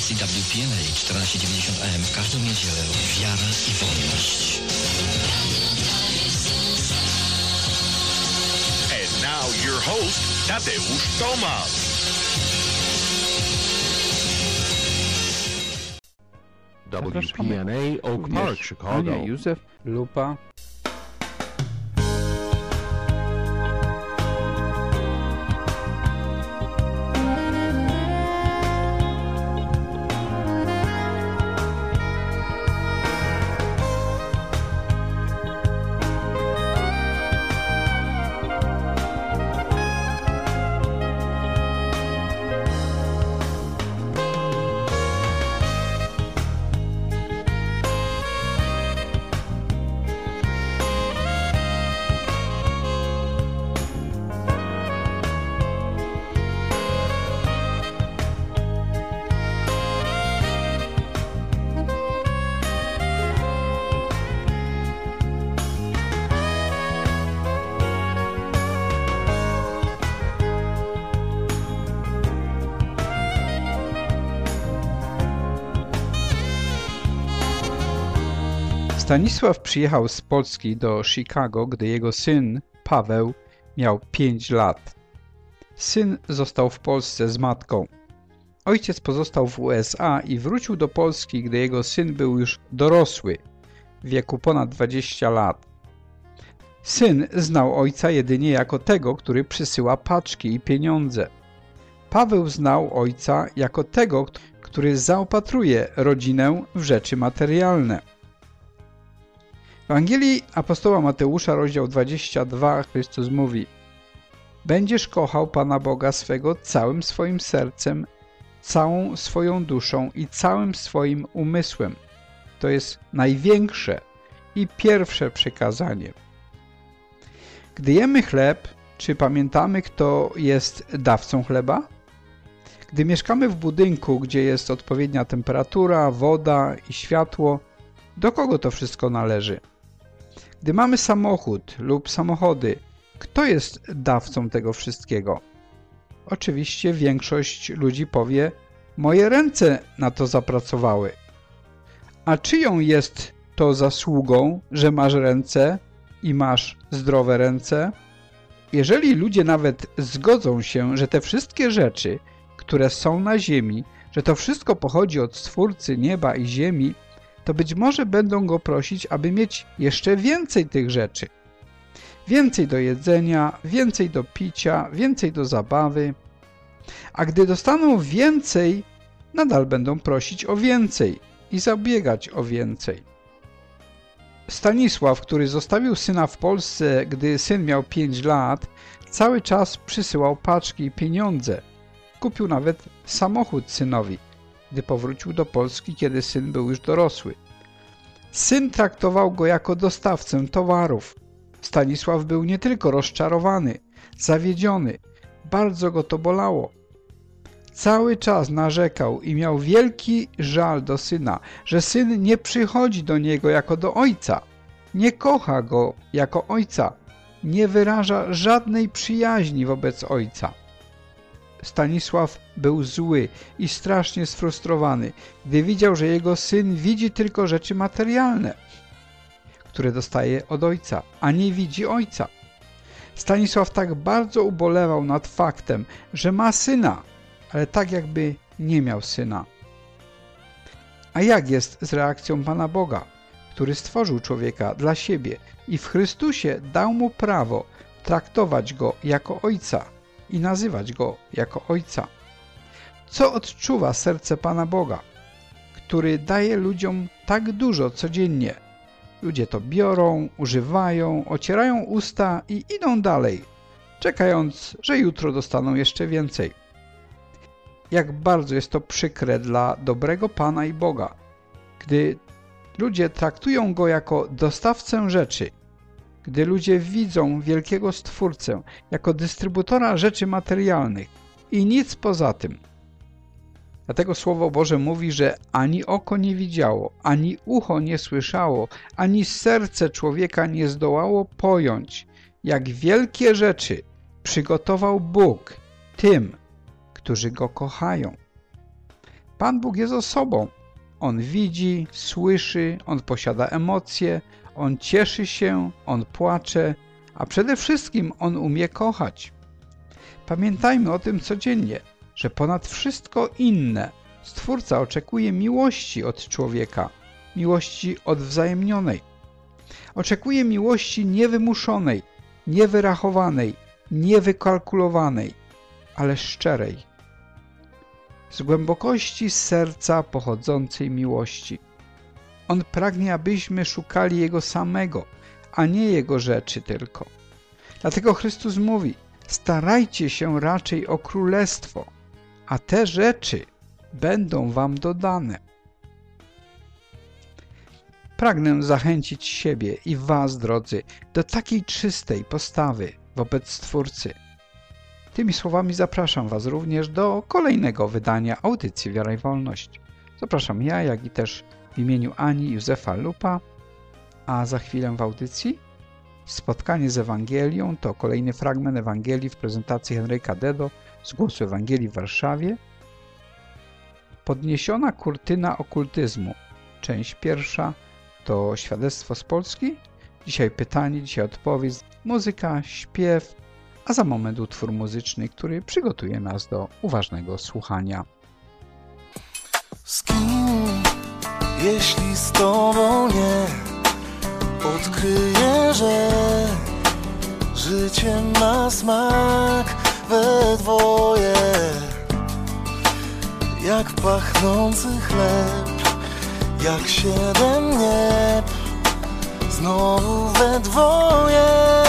stacji WPNA 1490 AM w każdą niedzielę wiara i wolność. And now your host, Tadeusz Tomasz. WPNA Oak Park, Chicago. Józef Lupa. Stanisław przyjechał z Polski do Chicago, gdy jego syn Paweł miał 5 lat. Syn został w Polsce z matką. Ojciec pozostał w USA i wrócił do Polski, gdy jego syn był już dorosły, w wieku ponad 20 lat. Syn znał ojca jedynie jako tego, który przysyła paczki i pieniądze. Paweł znał ojca jako tego, który zaopatruje rodzinę w rzeczy materialne. W Ewangelii apostoła Mateusza, rozdział 22, Chrystus mówi: Będziesz kochał Pana Boga swego całym swoim sercem, całą swoją duszą i całym swoim umysłem. To jest największe i pierwsze przykazanie. Gdy jemy chleb, czy pamiętamy, kto jest dawcą chleba? Gdy mieszkamy w budynku, gdzie jest odpowiednia temperatura, woda i światło, do kogo to wszystko należy? Gdy mamy samochód lub samochody, kto jest dawcą tego wszystkiego? Oczywiście większość ludzi powie: moje ręce na to zapracowały. A czyją jest to zasługą, że masz ręce i masz zdrowe ręce? Jeżeli ludzie nawet zgodzą się, że te wszystkie rzeczy, które są na ziemi, że to wszystko pochodzi od Stwórcy nieba i ziemi, to być może będą go prosić, aby mieć jeszcze więcej tych rzeczy. Więcej do jedzenia, więcej do picia, więcej do zabawy. A gdy dostaną więcej, nadal będą prosić o więcej i zabiegać o więcej. Stanisław, który zostawił syna w Polsce, gdy syn miał 5 lat, cały czas przysyłał paczki i pieniądze. Kupił nawet samochód synowi, gdy powrócił do Polski, kiedy syn był już dorosły. Syn traktował go jako dostawcę towarów. Stanisław był nie tylko rozczarowany, zawiedziony, bardzo go to bolało. Cały czas narzekał i miał wielki żal do syna, że syn nie przychodzi do niego jako do ojca, nie kocha go jako ojca, nie wyraża żadnej przyjaźni wobec ojca. Stanisław był zły i strasznie sfrustrowany, gdy widział, że jego syn widzi tylko rzeczy materialne, które dostaje od ojca, a nie widzi ojca. Stanisław tak bardzo ubolewał nad faktem, że ma syna, ale tak jakby nie miał syna. A jak jest z reakcją Pana Boga, który stworzył człowieka dla siebie i w Chrystusie dał mu prawo traktować go jako ojca i nazywać go jako ojca? Co odczuwa serce Pana Boga, który daje ludziom tak dużo codziennie? Ludzie to biorą, używają, ocierają usta i idą dalej, czekając, że jutro dostaną jeszcze więcej. Jak bardzo jest to przykre dla dobrego Pana i Boga, gdy ludzie traktują Go jako dostawcę rzeczy, gdy ludzie widzą wielkiego Stwórcę jako dystrybutora rzeczy materialnych i nic poza tym. Dlatego Słowo Boże mówi, że ani oko nie widziało, ani ucho nie słyszało, ani serce człowieka nie zdołało pojąć, jak wielkie rzeczy przygotował Bóg tym, którzy Go kochają. Pan Bóg jest osobą. On widzi, słyszy, On posiada emocje, On cieszy się, On płacze, a przede wszystkim On umie kochać. Pamiętajmy o tym codziennie, że ponad wszystko inne Stwórca oczekuje miłości od człowieka, miłości odwzajemnionej. Oczekuje miłości niewymuszonej, niewyrachowanej, niewykalkulowanej, ale szczerej. Z głębokości serca pochodzącej miłości. On pragnie, abyśmy szukali Jego samego, a nie Jego rzeczy tylko. Dlatego Chrystus mówi: starajcie się raczej o królestwo, a te rzeczy będą wam dodane. Pragnę zachęcić siebie i was, drodzy, do takiej czystej postawy wobec Stwórcy. Tymi słowami zapraszam was również do kolejnego wydania audycji Wiara i Wolność. Zapraszam ja, jak i też w imieniu Ani i Józefa Lupa, a za chwilę w audycji spotkanie z Ewangelią to kolejny fragment Ewangelii w prezentacji Henryka Dedo z Głosu Ewangelii w Warszawie. Podniesiona kurtyna okultyzmu. Część pierwsza to świadectwo z Polski. Dzisiaj pytanie, dzisiaj odpowiedź, muzyka, śpiew, a za moment utwór muzyczny, który przygotuje nas do uważnego słuchania. Z kim, jeśli z tobą nie, odkryję, że życie ma smak we dwoje. Jak pachnący chleb, jak 7 nieb, znowu we dwoje.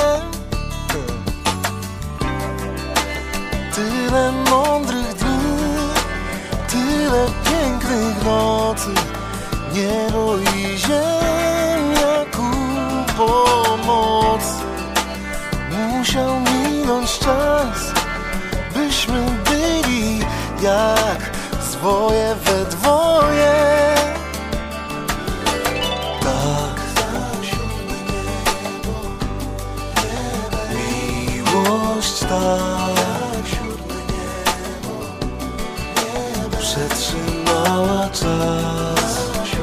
Tyle mądrych dni, tyle pięknych nocy, niebo i ziemia ku pomocy. Musiał minąć czas, byśmy byli jak swoje we dwoje. Tak, miłość tak przetrzymała czas,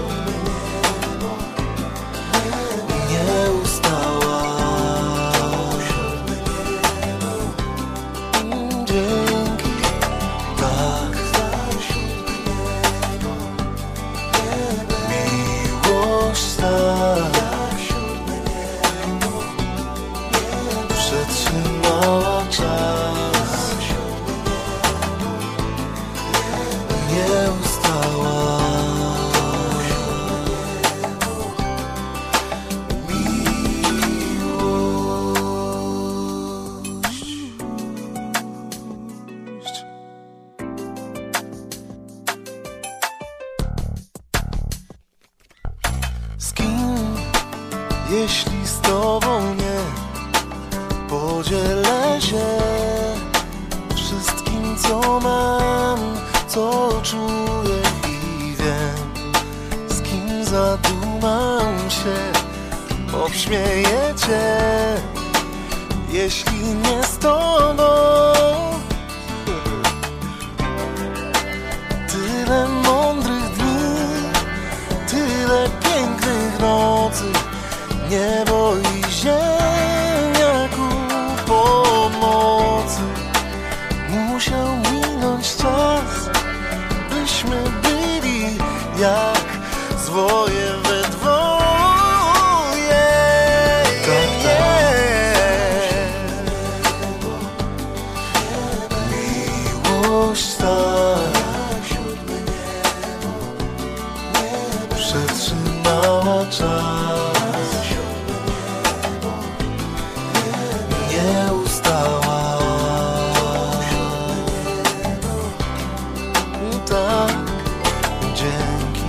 nie ustała. Dzięki, tak, miłość tak przetrzymała czas, nie ustała. Miłość. Z kim, jeśli z tobą nie, podzielę się wszystkim, co mam, co czuję i wiem. Z kim zadumam się, obśmieję cię, jeśli nie z tobą. Tyle mądrych dni, tyle pięknych nocy, niebo i ziemia ku pomocy. Musiał minąć czas, byśmy byli jak zwoje we dwoje. Miłość tak przetrzymała czas, nie ustała. Tak, dzięki.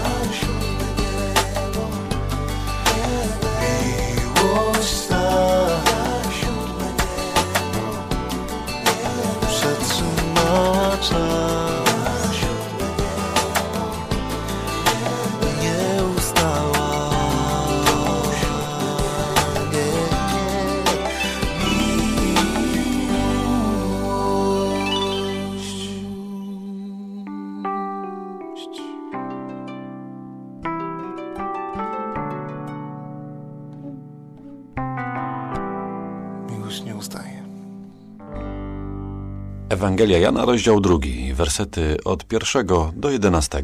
Miłość tak przetrzymała czas, nie ustała. Ewangelia Jana, rozdział 2, wersety od 1 do 11.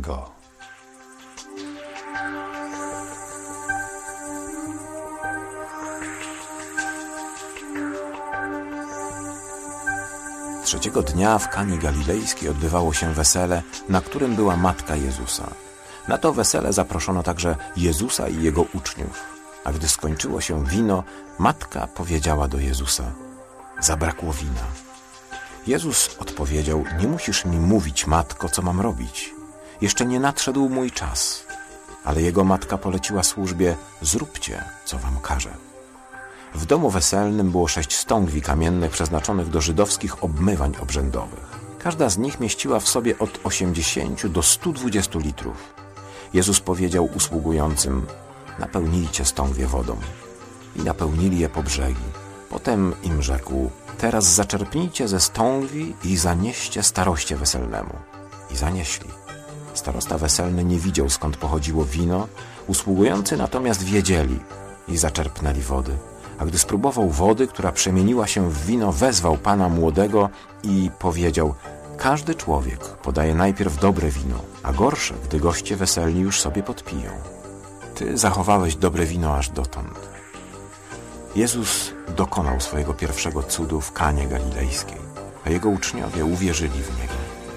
Trzeciego dnia w Kani Galilejskiej odbywało się wesele, na którym była matka Jezusa. Na to wesele zaproszono także Jezusa i Jego uczniów. A gdy skończyło się wino, matka powiedziała do Jezusa: zabrakło wina. Jezus odpowiedział: nie musisz mi mówić, matko, co mam robić. Jeszcze nie nadszedł mój czas. Ale jego matka poleciła służbie: zróbcie, co wam każę. W domu weselnym było 6 stągwi kamiennych przeznaczonych do żydowskich obmywań obrzędowych. Każda z nich mieściła w sobie od 80 do 120 litrów. Jezus powiedział usługującym: napełnijcie stągwie wodą. I napełnili je po brzegi. Potem im rzekł: teraz zaczerpnijcie ze stągwi i zanieście staroście weselnemu. I zanieśli. Starosta weselny nie widział, skąd pochodziło wino, usługujący natomiast wiedzieli i zaczerpnęli wody. A gdy spróbował wody, która przemieniła się w wino, wezwał pana młodego i powiedział: każdy człowiek podaje najpierw dobre wino, a gorsze, gdy goście weselni już sobie podpiją. Ty zachowałeś dobre wino aż dotąd. Jezus dokonał swojego pierwszego cudu w Kanie Galilejskiej, a jego uczniowie uwierzyli w Niego.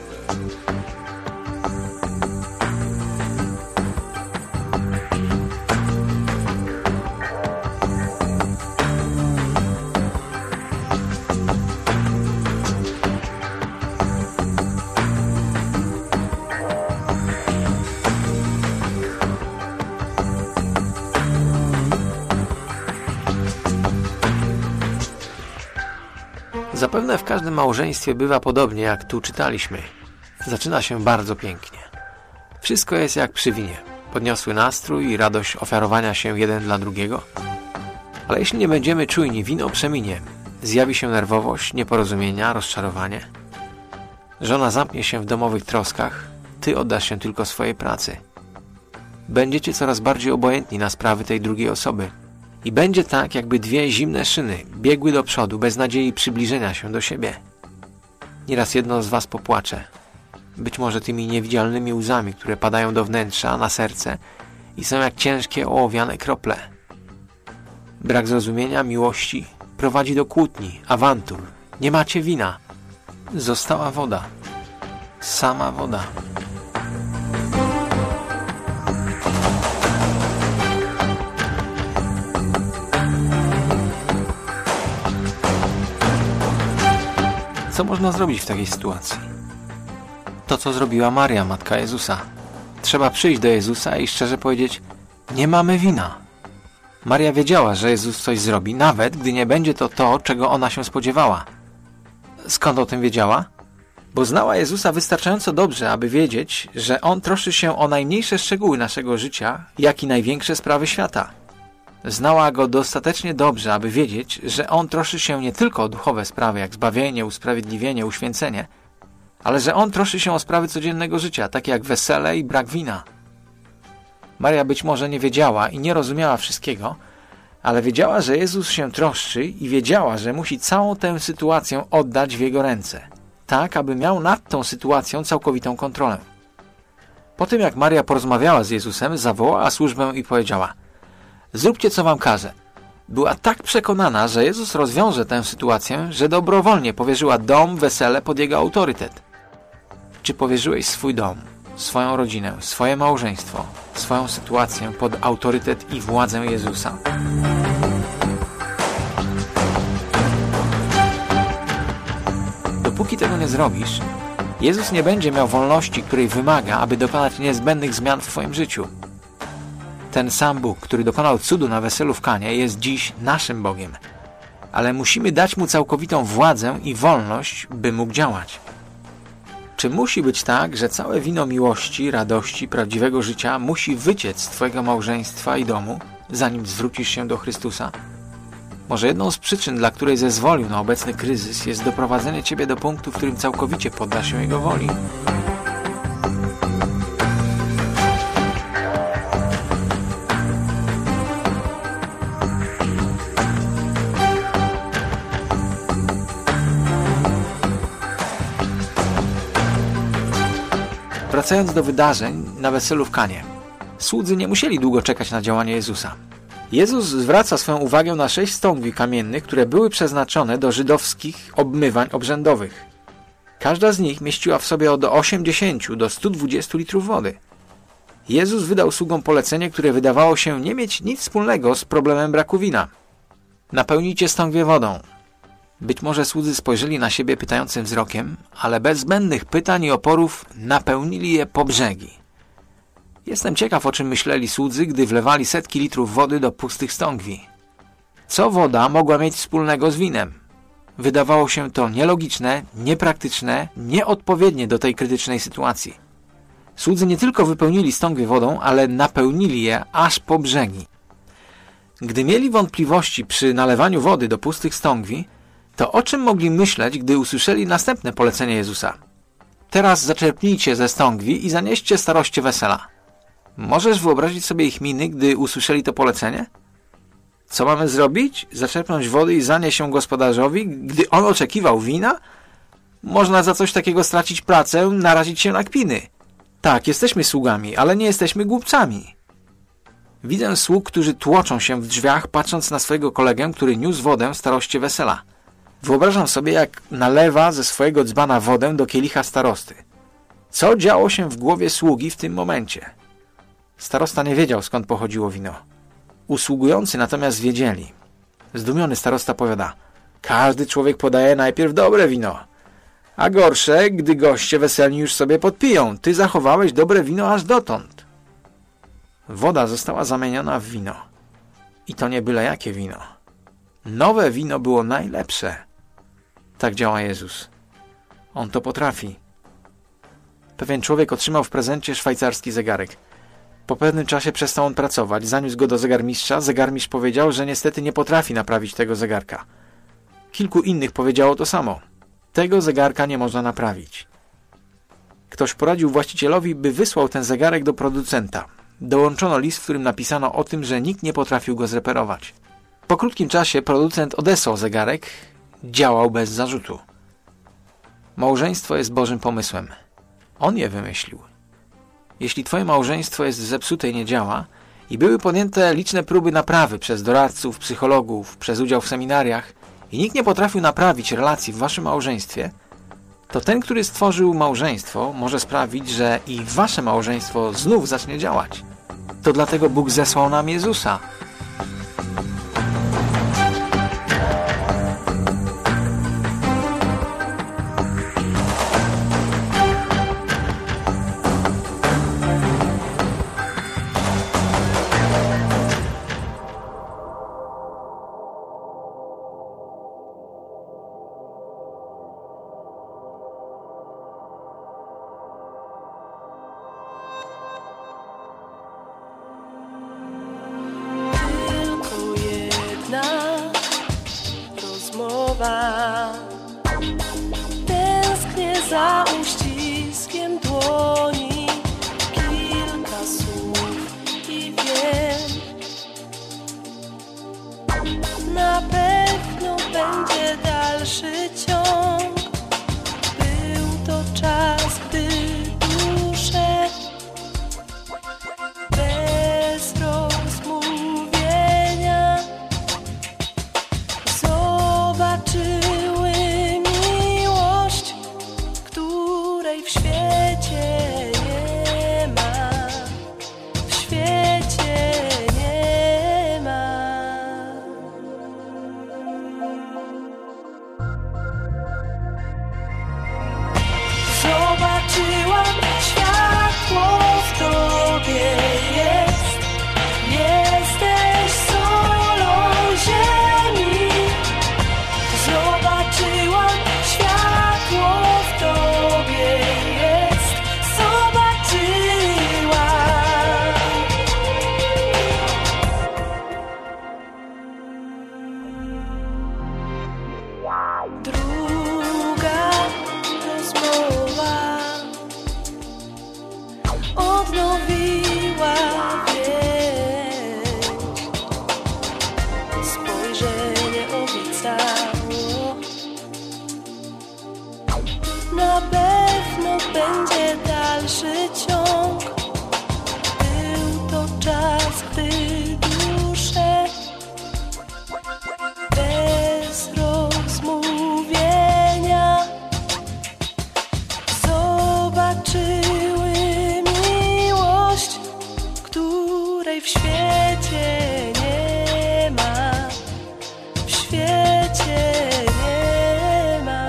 Zapewne w każdym małżeństwie bywa podobnie, jak tu czytaliśmy. Zaczyna się bardzo pięknie. Wszystko jest jak przy winie. Podniosły nastrój i radość ofiarowania się jeden dla drugiego. Ale jeśli nie będziemy czujni, wino przeminie. Zjawi się nerwowość, nieporozumienia, rozczarowanie. Żona zamknie się w domowych troskach, ty oddasz się tylko swojej pracy. Będziecie coraz bardziej obojętni na sprawy tej drugiej osoby. I będzie tak, jakby 2 zimne szyny biegły do przodu bez nadziei przybliżenia się do siebie. Nieraz jedno z was popłacze. Być może tymi niewidzialnymi łzami, które padają do wnętrza, na serce i są jak ciężkie ołowiane krople. Brak zrozumienia, miłości prowadzi do kłótni, awantur. Nie macie wina. Została woda. Sama woda. Co można zrobić w takiej sytuacji? To, co zrobiła Maria, matka Jezusa. Trzeba przyjść do Jezusa i szczerze powiedzieć: nie mamy wina. Maria wiedziała, że Jezus coś zrobi, nawet gdy nie będzie to, czego ona się spodziewała. Skąd o tym wiedziała? Bo znała Jezusa wystarczająco dobrze, aby wiedzieć, że On troszczy się o najmniejsze szczegóły naszego życia, jak i największe sprawy świata. Znała Go dostatecznie dobrze, aby wiedzieć, że On troszczy się nie tylko o duchowe sprawy, jak zbawienie, usprawiedliwienie, uświęcenie, ale że On troszczy się o sprawy codziennego życia, takie jak wesele i brak wina. Maria być może nie wiedziała i nie rozumiała wszystkiego, ale wiedziała, że Jezus się troszczy i wiedziała, że musi całą tę sytuację oddać w Jego ręce, tak aby miał nad tą sytuacją całkowitą kontrolę. Po tym, jak Maria porozmawiała z Jezusem, zawołała służbę i powiedziała: zróbcie, co wam każę. Była tak przekonana, że Jezus rozwiąże tę sytuację, że dobrowolnie powierzyła dom, wesele pod Jego autorytet. Czy powierzyłeś swój dom, swoją rodzinę, swoje małżeństwo, swoją sytuację pod autorytet i władzę Jezusa? Dopóki tego nie zrobisz, Jezus nie będzie miał wolności, której wymaga, aby dokonać niezbędnych zmian w twoim życiu. Ten sam Bóg, który dokonał cudu na weselu w Kanie, jest dziś naszym Bogiem. Ale musimy dać Mu całkowitą władzę i wolność, by mógł działać. Czy musi być tak, że całe wino miłości, radości, prawdziwego życia musi wyciec z twojego małżeństwa i domu, zanim zwrócisz się do Chrystusa? Może jedną z przyczyn, dla której zezwolił na obecny kryzys, jest doprowadzenie ciebie do punktu, w którym całkowicie poddasz się Jego woli? wracając do wydarzeń na weselu w Kanie. Słudzy nie musieli długo czekać na działanie Jezusa. Jezus zwraca swoją uwagę na 6 stągwi kamiennych, które były przeznaczone do żydowskich obmywań obrzędowych. Każda z nich mieściła w sobie od 80 do 120 litrów wody. Jezus wydał sługom polecenie, które wydawało się nie mieć nic wspólnego z problemem braku wina. Napełnijcie stągwie wodą. Być może słudzy spojrzeli na siebie pytającym wzrokiem, ale bez zbędnych pytań i oporów napełnili je po brzegi. Jestem ciekaw, o czym myśleli słudzy, gdy wlewali setki litrów wody do pustych stągwi. Co woda mogła mieć wspólnego z winem? Wydawało się to nielogiczne, niepraktyczne, nieodpowiednie do tej krytycznej sytuacji. Słudzy nie tylko wypełnili stągwie wodą, ale napełnili je aż po brzegi. Gdy mieli wątpliwości przy nalewaniu wody do pustych stągwi, to o czym mogli myśleć, gdy usłyszeli następne polecenie Jezusa? Teraz zaczerpnijcie ze stągwi i zanieście staroście wesela. Możesz wyobrazić sobie ich miny, gdy usłyszeli to polecenie? Co mamy zrobić? Zaczerpnąć wody i zanieść ją gospodarzowi, gdy on oczekiwał wina? Można za coś takiego stracić pracę, narazić się na kpiny. Tak, jesteśmy sługami, ale nie jesteśmy głupcami. Widzę sług, którzy tłoczą się w drzwiach, patrząc na swojego kolegę, który niósł wodę staroście wesela. Wyobrażam sobie, jak nalewa ze swojego dzbana wodę do kielicha starosty. Co działo się w głowie sługi w tym momencie? Starosta nie wiedział, skąd pochodziło wino. Usługujący natomiast wiedzieli. Zdumiony starosta powiada: każdy człowiek podaje najpierw dobre wino, a gorsze, gdy goście weselni już sobie podpiją. Ty zachowałeś dobre wino aż dotąd. Woda została zamieniona w wino. I to nie byle jakie wino. Nowe wino było najlepsze. Tak działa Jezus. On to potrafi. Pewien człowiek otrzymał w prezencie szwajcarski zegarek. Po pewnym czasie przestał on pracować. Zaniósł go do zegarmistrza. Zegarmistrz powiedział, że niestety nie potrafi naprawić tego zegarka. Kilku innych powiedziało to samo. Tego zegarka nie można naprawić. Ktoś poradził właścicielowi, by wysłał ten zegarek do producenta. Dołączono list, w którym napisano o tym, że nikt nie potrafił go zreperować. Po krótkim czasie producent odesłał zegarek. Działał bez zarzutu. Małżeństwo jest Bożym pomysłem. On je wymyślił. Jeśli twoje małżeństwo jest zepsute i nie działa i były podjęte liczne próby naprawy przez doradców, psychologów, przez udział w seminariach i nikt nie potrafił naprawić relacji w waszym małżeństwie, to ten, który stworzył małżeństwo, może sprawić, że i wasze małżeństwo znów zacznie działać. To dlatego Bóg zesłał nam Jezusa. Tęsknię za uściskiem dłoni, kilka słów i wiem, na pewno będzie dalszy ciąg. Był to czas, gdy dusze bez rozmówienia zobaczyły miłość, której w świecie nie ma, w świecie nie ma. w świecie nie ma, w świecie nie ma.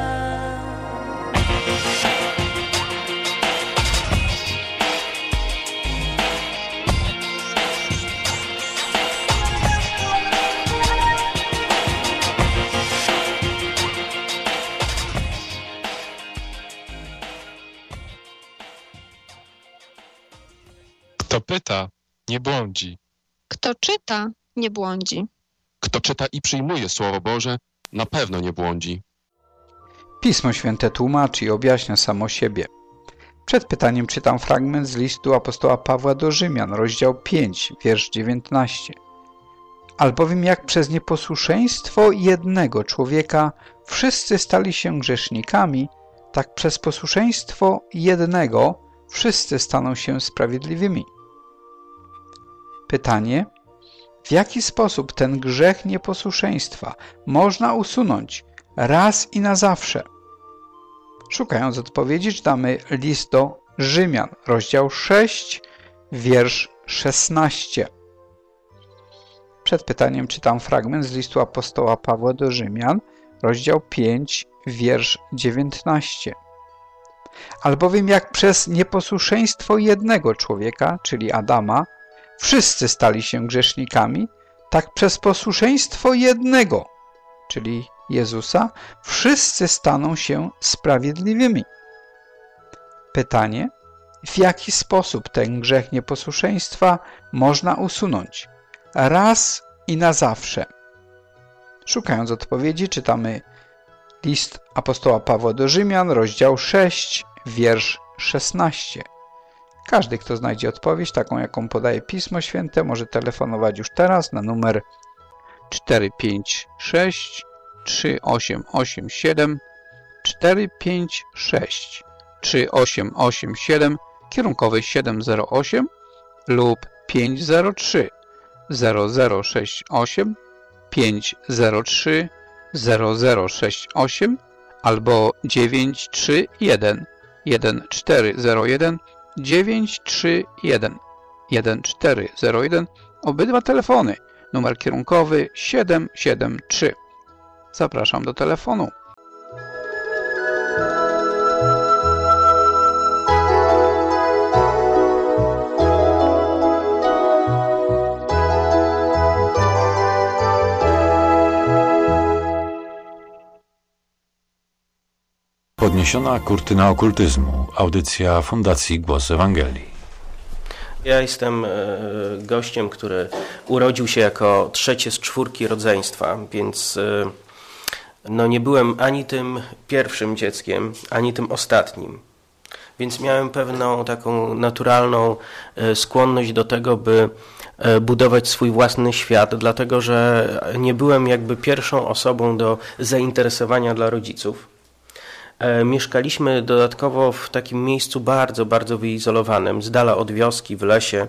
Kto pyta, nie błądzi. Kto czyta, nie błądzi. Kto czyta i przyjmuje Słowo Boże, na pewno nie błądzi. Pismo Święte tłumaczy i objaśnia samo siebie. Przed pytaniem czytam fragment z listu apostoła Pawła do Rzymian, rozdział 5, wiersz 19. Albowiem jak przez nieposłuszeństwo jednego człowieka wszyscy stali się grzesznikami, tak przez posłuszeństwo jednego wszyscy staną się sprawiedliwymi. Pytanie: w jaki sposób ten grzech nieposłuszeństwa można usunąć raz i na zawsze? Szukając odpowiedzi, czytamy list do Rzymian, rozdział 6, wiersz 16. Przed pytaniem czytam fragment z listu apostoła Pawła do Rzymian, rozdział 5, wiersz 19. Albowiem jak przez nieposłuszeństwo jednego człowieka, czyli Adama, wszyscy stali się grzesznikami, tak przez posłuszeństwo jednego, czyli Jezusa, wszyscy staną się sprawiedliwymi. Pytanie: w jaki sposób ten grzech nieposłuszeństwa można usunąć raz i na zawsze? Szukając odpowiedzi, czytamy list apostoła Pawła do Rzymian, rozdział 6, wiersz 16. Każdy, kto znajdzie odpowiedź, taką jaką podaje Pismo Święte, może telefonować już teraz na numer 456 3887 456 3887 kierunkowy 708 lub 503 0068 503 0068 albo 931 1401 931 1401. Obydwa telefony. Numer kierunkowy 773. Zapraszam do telefonu. Podniesiona kurtyna okultyzmu. Audycja Fundacji Głos Ewangelii. Ja jestem gościem, który urodził się jako trzecie z czwórki rodzeństwa, więc nie byłem ani tym pierwszym dzieckiem, ani tym ostatnim. Więc miałem pewną taką naturalną skłonność do tego, by budować swój własny świat, dlatego że nie byłem jakby pierwszą osobą do zainteresowania dla rodziców. Mieszkaliśmy dodatkowo w takim miejscu bardzo, bardzo wyizolowanym, z dala od wioski, w lesie.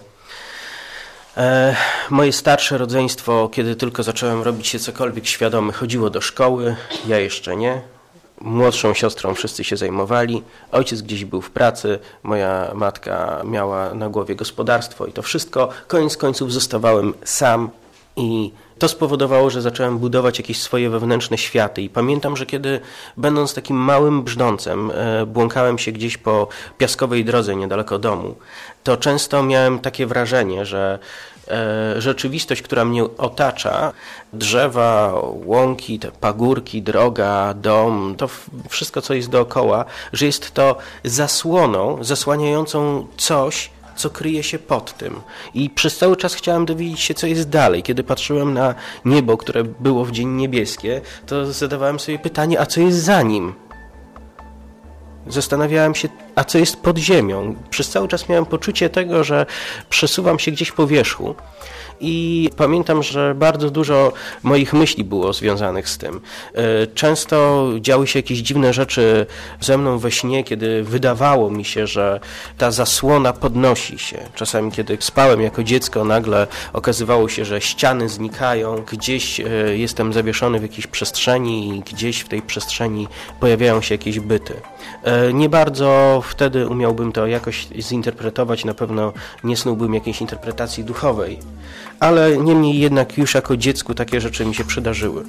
Moje starsze rodzeństwo, kiedy tylko zacząłem robić się cokolwiek świadomy, chodziło do szkoły, ja jeszcze nie. Młodszą siostrą wszyscy się zajmowali, ojciec gdzieś był w pracy, moja matka miała na głowie gospodarstwo i to wszystko. Koniec końców zostawałem sam i to spowodowało, że zacząłem budować jakieś swoje wewnętrzne światy i pamiętam, że kiedy będąc takim małym brzdącem błąkałem się gdzieś po piaskowej drodze niedaleko domu, to często miałem takie wrażenie, że rzeczywistość, która mnie otacza, drzewa, łąki, te pagórki, droga, dom, to wszystko, co jest dookoła, że jest to zasłoną, zasłaniającą coś, co kryje się pod tym. I przez cały czas chciałem dowiedzieć się, co jest dalej. Kiedy patrzyłem na niebo, które było w dzień niebieskie, to zadawałem sobie pytanie, a co jest za nim? Zastanawiałem się, a co jest pod ziemią. Przez cały czas miałem poczucie tego, że przesuwam się gdzieś po wierzchu. I pamiętam, że bardzo dużo moich myśli było związanych z tym. Często działy się jakieś dziwne rzeczy ze mną we śnie, kiedy wydawało mi się, że ta zasłona podnosi się. Czasami, kiedy spałem jako dziecko, nagle okazywało się, że ściany znikają, gdzieś jestem zawieszony w jakiejś przestrzeni i gdzieś w tej przestrzeni pojawiają się jakieś byty. Nie bardzo wtedy umiałbym to jakoś zinterpretować, na pewno nie snułbym jakiejś interpretacji duchowej. Ale niemniej jednak już jako dziecku takie rzeczy mi się przydarzyły.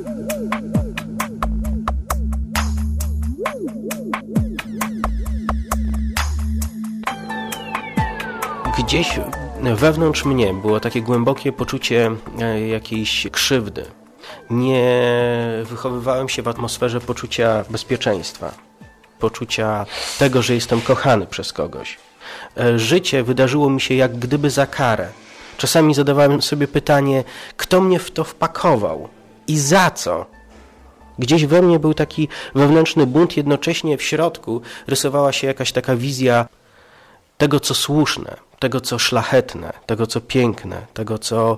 Gdzieś wewnątrz mnie było takie głębokie poczucie jakiejś krzywdy. Nie wychowywałem się w atmosferze poczucia bezpieczeństwa, poczucia tego, że jestem kochany przez kogoś. Życie wydarzyło mi się jak gdyby za karę. Czasami zadawałem sobie pytanie, kto mnie w to wpakował i za co? Gdzieś we mnie był taki wewnętrzny bunt, jednocześnie w środku rysowała się jakaś taka wizja tego, co słuszne, tego, co szlachetne, tego, co piękne, tego, co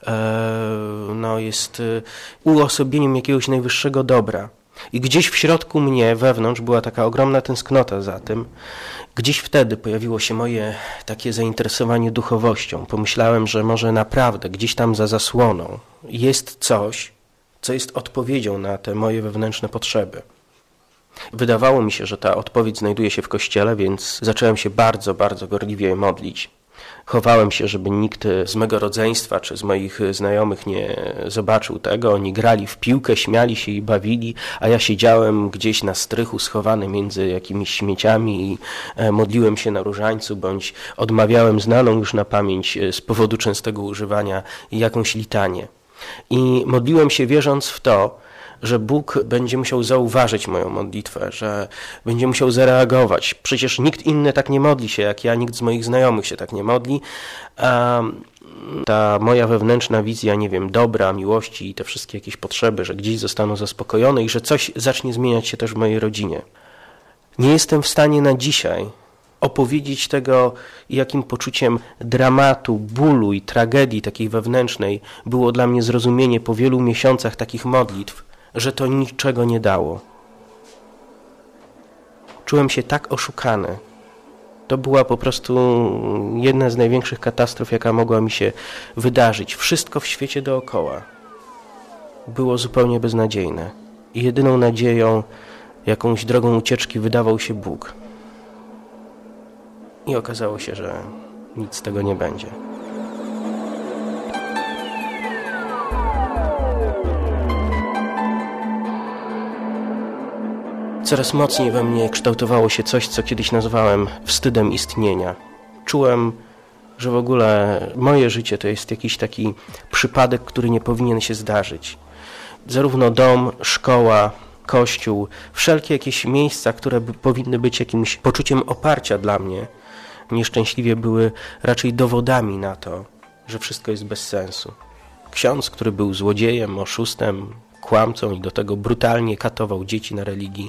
jest uosobieniem jakiegoś najwyższego dobra. I gdzieś w środku mnie, wewnątrz, była taka ogromna tęsknota za tym. Gdzieś wtedy pojawiło się moje takie zainteresowanie duchowością. Pomyślałem, że może naprawdę gdzieś tam za zasłoną jest coś, co jest odpowiedzią na te moje wewnętrzne potrzeby. Wydawało mi się, że ta odpowiedź znajduje się w kościele, więc zacząłem się bardzo, bardzo gorliwie modlić. Chowałem się, żeby nikt z mego rodzeństwa czy z moich znajomych nie zobaczył tego. Oni grali w piłkę, śmiali się i bawili, a ja siedziałem gdzieś na strychu schowany między jakimiś śmieciami i modliłem się na różańcu, bądź odmawiałem znaną już na pamięć z powodu częstego używania jakąś litanię. I modliłem się wierząc w to, że Bóg będzie musiał zauważyć moją modlitwę, że będzie musiał zareagować. Przecież nikt inny tak nie modli się jak ja, nikt z moich znajomych się tak nie modli. A ta moja wewnętrzna wizja, nie wiem, dobra, miłości i te wszystkie jakieś potrzeby, że gdzieś zostaną zaspokojone i że coś zacznie zmieniać się też w mojej rodzinie. Nie jestem w stanie na dzisiaj opowiedzieć tego, jakim poczuciem dramatu, bólu i tragedii takiej wewnętrznej było dla mnie zrozumienie po wielu miesiącach takich modlitw, że to niczego nie dało. Czułem się tak oszukany. To była po prostu jedna z największych katastrof, jaka mogła mi się wydarzyć. Wszystko w świecie dookoła było zupełnie beznadziejne. I jedyną nadzieją, jakąś drogą ucieczki wydawał się Bóg. I okazało się, że nic z tego nie będzie. Coraz mocniej we mnie kształtowało się coś, co kiedyś nazwałem wstydem istnienia. Czułem, że w ogóle moje życie to jest jakiś taki przypadek, który nie powinien się zdarzyć. Zarówno dom, szkoła, kościół, wszelkie jakieś miejsca, które powinny być jakimś poczuciem oparcia dla mnie, nieszczęśliwie były raczej dowodami na to, że wszystko jest bez sensu. Ksiądz, który był złodziejem, oszustem, kłamcą i do tego brutalnie katował dzieci na religii.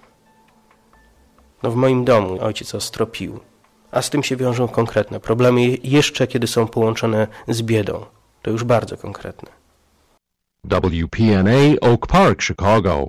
W moim domu ojciec ostro pił, a z tym się wiążą konkretne problemy, jeszcze kiedy są połączone z biedą. To już bardzo konkretne. WPNA Oak Park, Chicago.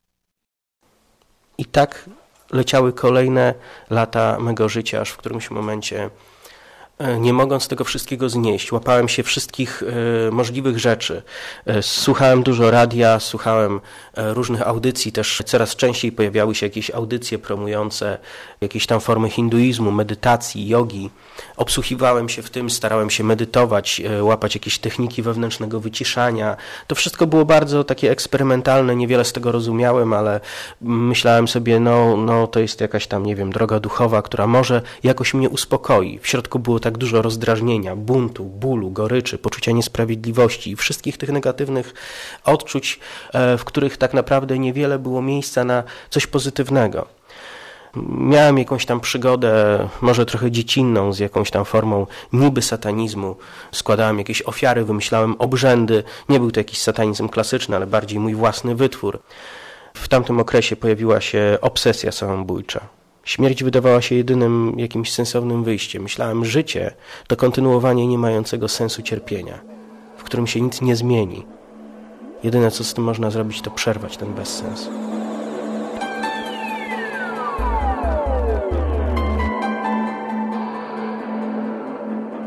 I tak leciały kolejne lata mego życia, aż w którymś momencie, nie mogąc tego wszystkiego znieść, łapałem się wszystkich możliwych rzeczy. Słuchałem dużo radia, słuchałem różnych audycji, też coraz częściej pojawiały się jakieś audycje promujące jakieś tam formy hinduizmu, medytacji, jogi. Obsłuchiwałem się w tym, starałem się medytować, łapać jakieś techniki wewnętrznego wyciszania. To wszystko było bardzo takie eksperymentalne, niewiele z tego rozumiałem, ale myślałem sobie, no to jest jakaś tam, nie wiem, droga duchowa, która może jakoś mnie uspokoi. W środku było tak dużo rozdrażnienia, buntu, bólu, goryczy, poczucia niesprawiedliwości i wszystkich tych negatywnych odczuć, w których tak naprawdę niewiele było miejsca na coś pozytywnego. Miałem jakąś tam przygodę, może trochę dziecinną, z jakąś tam formą niby satanizmu. Składałem jakieś ofiary, wymyślałem obrzędy. Nie był to jakiś satanizm klasyczny, ale bardziej mój własny wytwór. W tamtym okresie pojawiła się obsesja samobójcza. Śmierć wydawała się jedynym jakimś sensownym wyjściem. Myślałem, życie to kontynuowanie nie mającego sensu cierpienia, w którym się nic nie zmieni. Jedyne, co z tym można zrobić, to przerwać ten bezsens.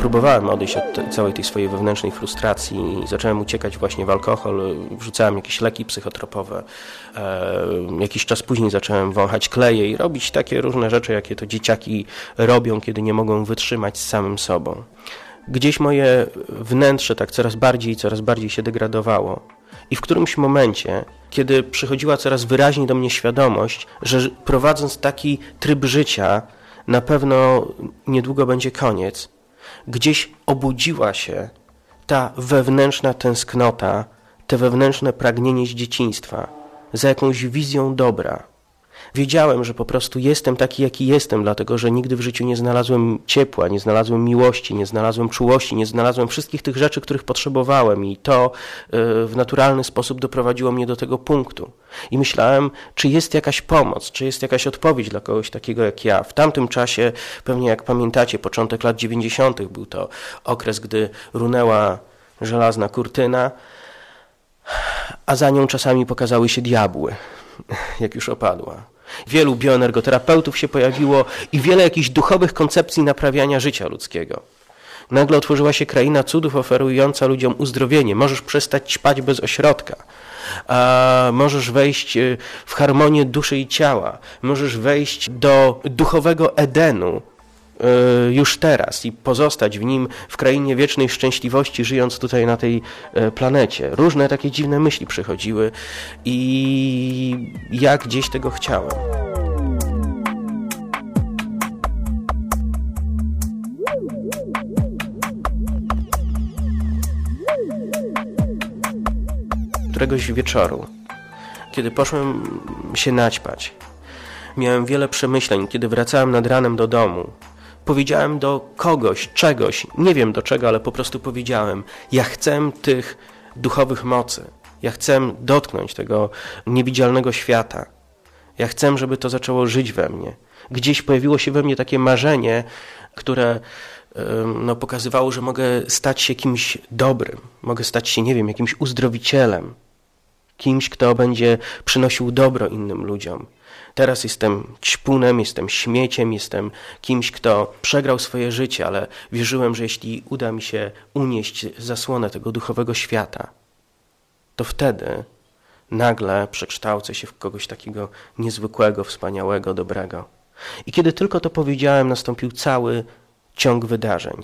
próbowałem odejść od całej tej swojej wewnętrznej frustracji i zacząłem uciekać właśnie w alkohol, wrzucałem jakieś leki psychotropowe. Jakiś czas później zacząłem wąchać kleje i robić takie różne rzeczy, jakie to dzieciaki robią, kiedy nie mogą wytrzymać z samym sobą. Gdzieś moje wnętrze tak coraz bardziej się degradowało. I w którymś momencie, kiedy przychodziła coraz wyraźniej do mnie świadomość, że prowadząc taki tryb życia, na pewno niedługo będzie koniec, gdzieś obudziła się ta wewnętrzna tęsknota, te wewnętrzne pragnienie z dzieciństwa za jakąś wizją dobra. Wiedziałem, że po prostu jestem taki, jaki jestem, dlatego że nigdy w życiu nie znalazłem ciepła, nie znalazłem miłości, nie znalazłem czułości, nie znalazłem wszystkich tych rzeczy, których potrzebowałem i to w naturalny sposób doprowadziło mnie do tego punktu. I myślałem, czy jest jakaś pomoc, czy jest jakaś odpowiedź dla kogoś takiego jak ja. W tamtym czasie, pewnie jak pamiętacie, początek lat 90. był to okres, gdy runęła żelazna kurtyna, a za nią czasami pokazały się diabły, jak już opadła. Wielu bioenergoterapeutów się pojawiło i wiele jakichś duchowych koncepcji naprawiania życia ludzkiego. Nagle otworzyła się kraina cudów oferująca ludziom uzdrowienie. Możesz przestać ćpać bez ośrodka. Możesz wejść w harmonię duszy i ciała. Możesz wejść do duchowego Edenu już teraz i pozostać w nim w krainie wiecznej szczęśliwości, żyjąc tutaj na tej planecie. Różne takie dziwne myśli przychodziły i ja gdzieś tego chciałem. Któregoś wieczoru, kiedy poszłem się naćpać, miałem wiele przemyśleń, kiedy wracałem nad ranem do domu. Powiedziałem do kogoś, czegoś, nie wiem do czego, ale po prostu powiedziałem, ja chcę tych duchowych mocy, ja chcę dotknąć tego niewidzialnego świata, ja chcę, żeby to zaczęło żyć we mnie. Gdzieś pojawiło się we mnie takie marzenie, które pokazywało, że mogę stać się kimś dobrym, mogę stać się, nie wiem, jakimś uzdrowicielem, kimś, kto będzie przynosił dobro innym ludziom. Teraz jestem ćpunem, jestem śmieciem, jestem kimś, kto przegrał swoje życie, ale wierzyłem, że jeśli uda mi się unieść zasłonę tego duchowego świata, to wtedy nagle przekształcę się w kogoś takiego niezwykłego, wspaniałego, dobrego. I kiedy tylko to powiedziałem, nastąpił cały ciąg wydarzeń.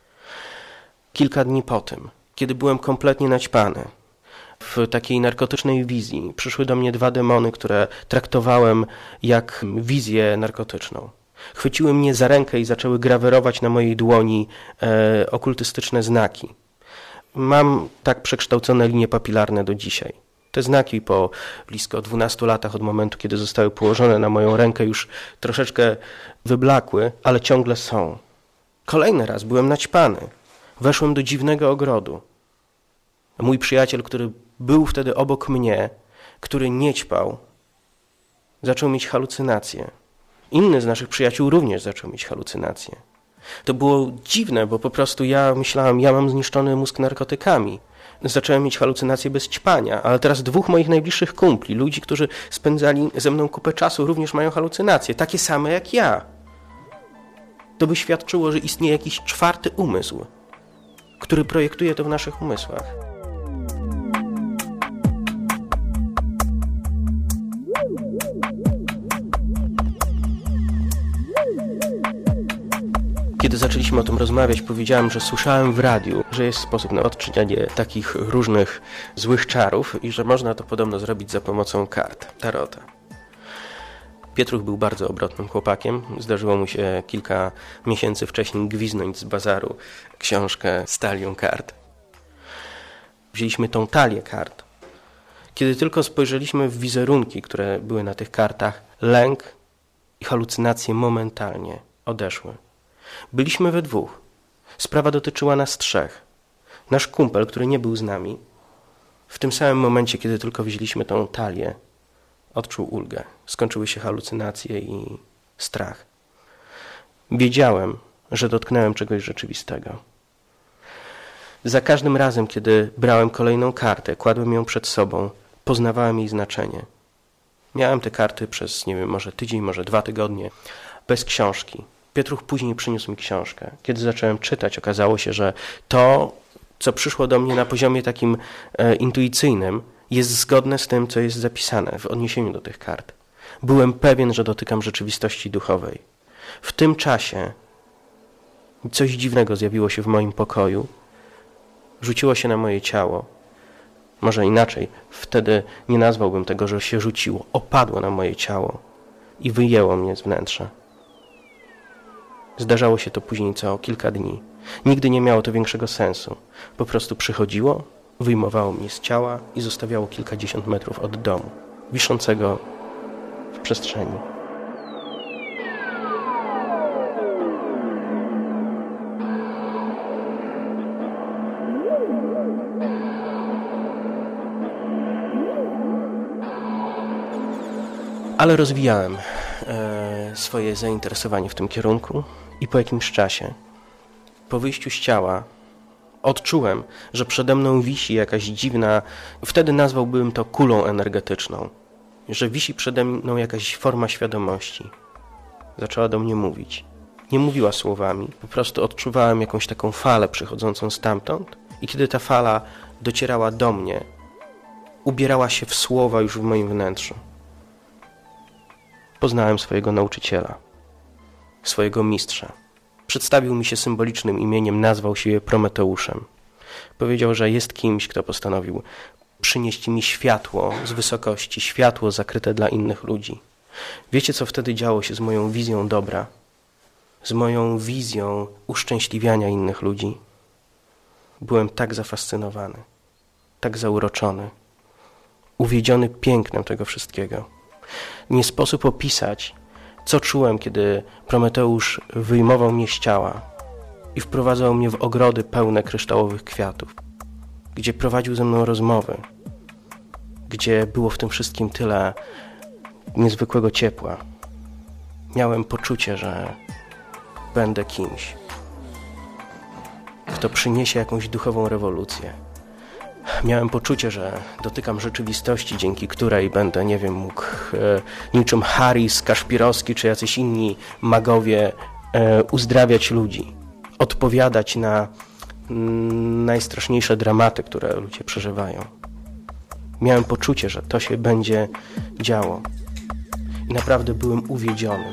Kilka dni po tym, kiedy byłem kompletnie naćpany, w takiej narkotycznej wizji przyszły do mnie dwa demony, które traktowałem jak wizję narkotyczną. Chwyciły mnie za rękę i zaczęły grawerować na mojej dłoni okultystyczne znaki. Mam tak przekształcone linie papilarne do dzisiaj. Te znaki po blisko 12 latach od momentu, kiedy zostały położone na moją rękę, już troszeczkę wyblakły, ale ciągle są. Kolejny raz byłem naćpany. Weszłem do dziwnego ogrodu. Mój przyjaciel, który był wtedy obok mnie, który nie ćpał, zaczął mieć halucynacje. Inny z naszych przyjaciół również zaczął mieć halucynacje. To było dziwne, bo po prostu ja myślałem, ja mam zniszczony mózg narkotykami. Zacząłem mieć halucynacje bez ćpania, ale teraz dwóch moich najbliższych kumpli, ludzi, którzy spędzali ze mną kupę czasu, również mają halucynacje, takie same jak ja. To by świadczyło, że istnieje jakiś czwarty umysł, który projektuje to w naszych umysłach. Kiedy zaczęliśmy o tym rozmawiać, powiedziałem, że słyszałem w radiu, że jest sposób na odczynianie takich różnych złych czarów i że można to podobno zrobić za pomocą kart tarota. Pietruch był bardzo obrotnym chłopakiem. Zdarzyło mu się kilka miesięcy wcześniej gwiznąć z bazaru książkę z talią kart. Wzięliśmy tą talię kart. Kiedy tylko spojrzeliśmy w wizerunki, które były na tych kartach, lęk i halucynacje momentalnie odeszły. Byliśmy we dwóch. Sprawa dotyczyła nas trzech. Nasz kumpel, który nie był z nami, w tym samym momencie, kiedy tylko wzięliśmy tą talię, odczuł ulgę. Skończyły się halucynacje i strach. Wiedziałem, że dotknąłem czegoś rzeczywistego. Za każdym razem, kiedy brałem kolejną kartę, kładłem ją przed sobą, poznawałem jej znaczenie. Miałem te karty przez, nie wiem, może tydzień, może 2 tygodnie, bez książki. Pietruch później przyniósł mi książkę. Kiedy zacząłem czytać, okazało się, że to, co przyszło do mnie na poziomie takim intuicyjnym, jest zgodne z tym, co jest zapisane w odniesieniu do tych kart. Byłem pewien, że dotykam rzeczywistości duchowej. W tym czasie coś dziwnego zjawiło się w moim pokoju, rzuciło się na moje ciało. Może inaczej, wtedy nie nazwałbym tego, że się rzuciło. Opadło na moje ciało i wyjęło mnie z wnętrza. Zdarzało się to później co kilka dni. Nigdy nie miało to większego sensu. Po prostu przychodziło, wyjmowało mnie z ciała i zostawiało kilkadziesiąt metrów od domu, wiszącego w przestrzeni. Ale rozwijałem swoje zainteresowanie w tym kierunku i po jakimś czasie, po wyjściu z ciała, odczułem, że przede mną wisi jakaś dziwna, wtedy nazwałbym to kulą energetyczną, że wisi przede mną jakaś forma świadomości. Zaczęła do mnie mówić. Nie mówiła słowami, po prostu odczuwałem jakąś taką falę przychodzącą stamtąd i kiedy ta fala docierała do mnie, ubierała się w słowa już w moim wnętrzu. Poznałem swojego nauczyciela, swojego mistrza. Przedstawił mi się symbolicznym imieniem, nazwał się Prometeuszem. Powiedział, że jest kimś, kto postanowił przynieść mi światło z wysokości, światło zakryte dla innych ludzi. Wiecie, co wtedy działo się z moją wizją dobra? Z moją wizją uszczęśliwiania innych ludzi? Byłem tak zafascynowany, tak zauroczony, uwiedziony pięknem tego wszystkiego. Nie sposób opisać, co czułem, kiedy Prometeusz wyjmował mnie z ciała i wprowadzał mnie w ogrody pełne kryształowych kwiatów, gdzie prowadził ze mną rozmowy, gdzie było w tym wszystkim tyle niezwykłego ciepła. Miałem poczucie, że będę kimś, kto przyniesie jakąś duchową rewolucję. Miałem poczucie, że dotykam rzeczywistości, dzięki której będę, nie wiem, mógł niczym Haris, Kaszpirowski czy jacyś inni magowie uzdrawiać ludzi, odpowiadać na najstraszniejsze dramaty, które ludzie przeżywają. Miałem poczucie, że to się będzie działo i naprawdę byłem uwiedziony.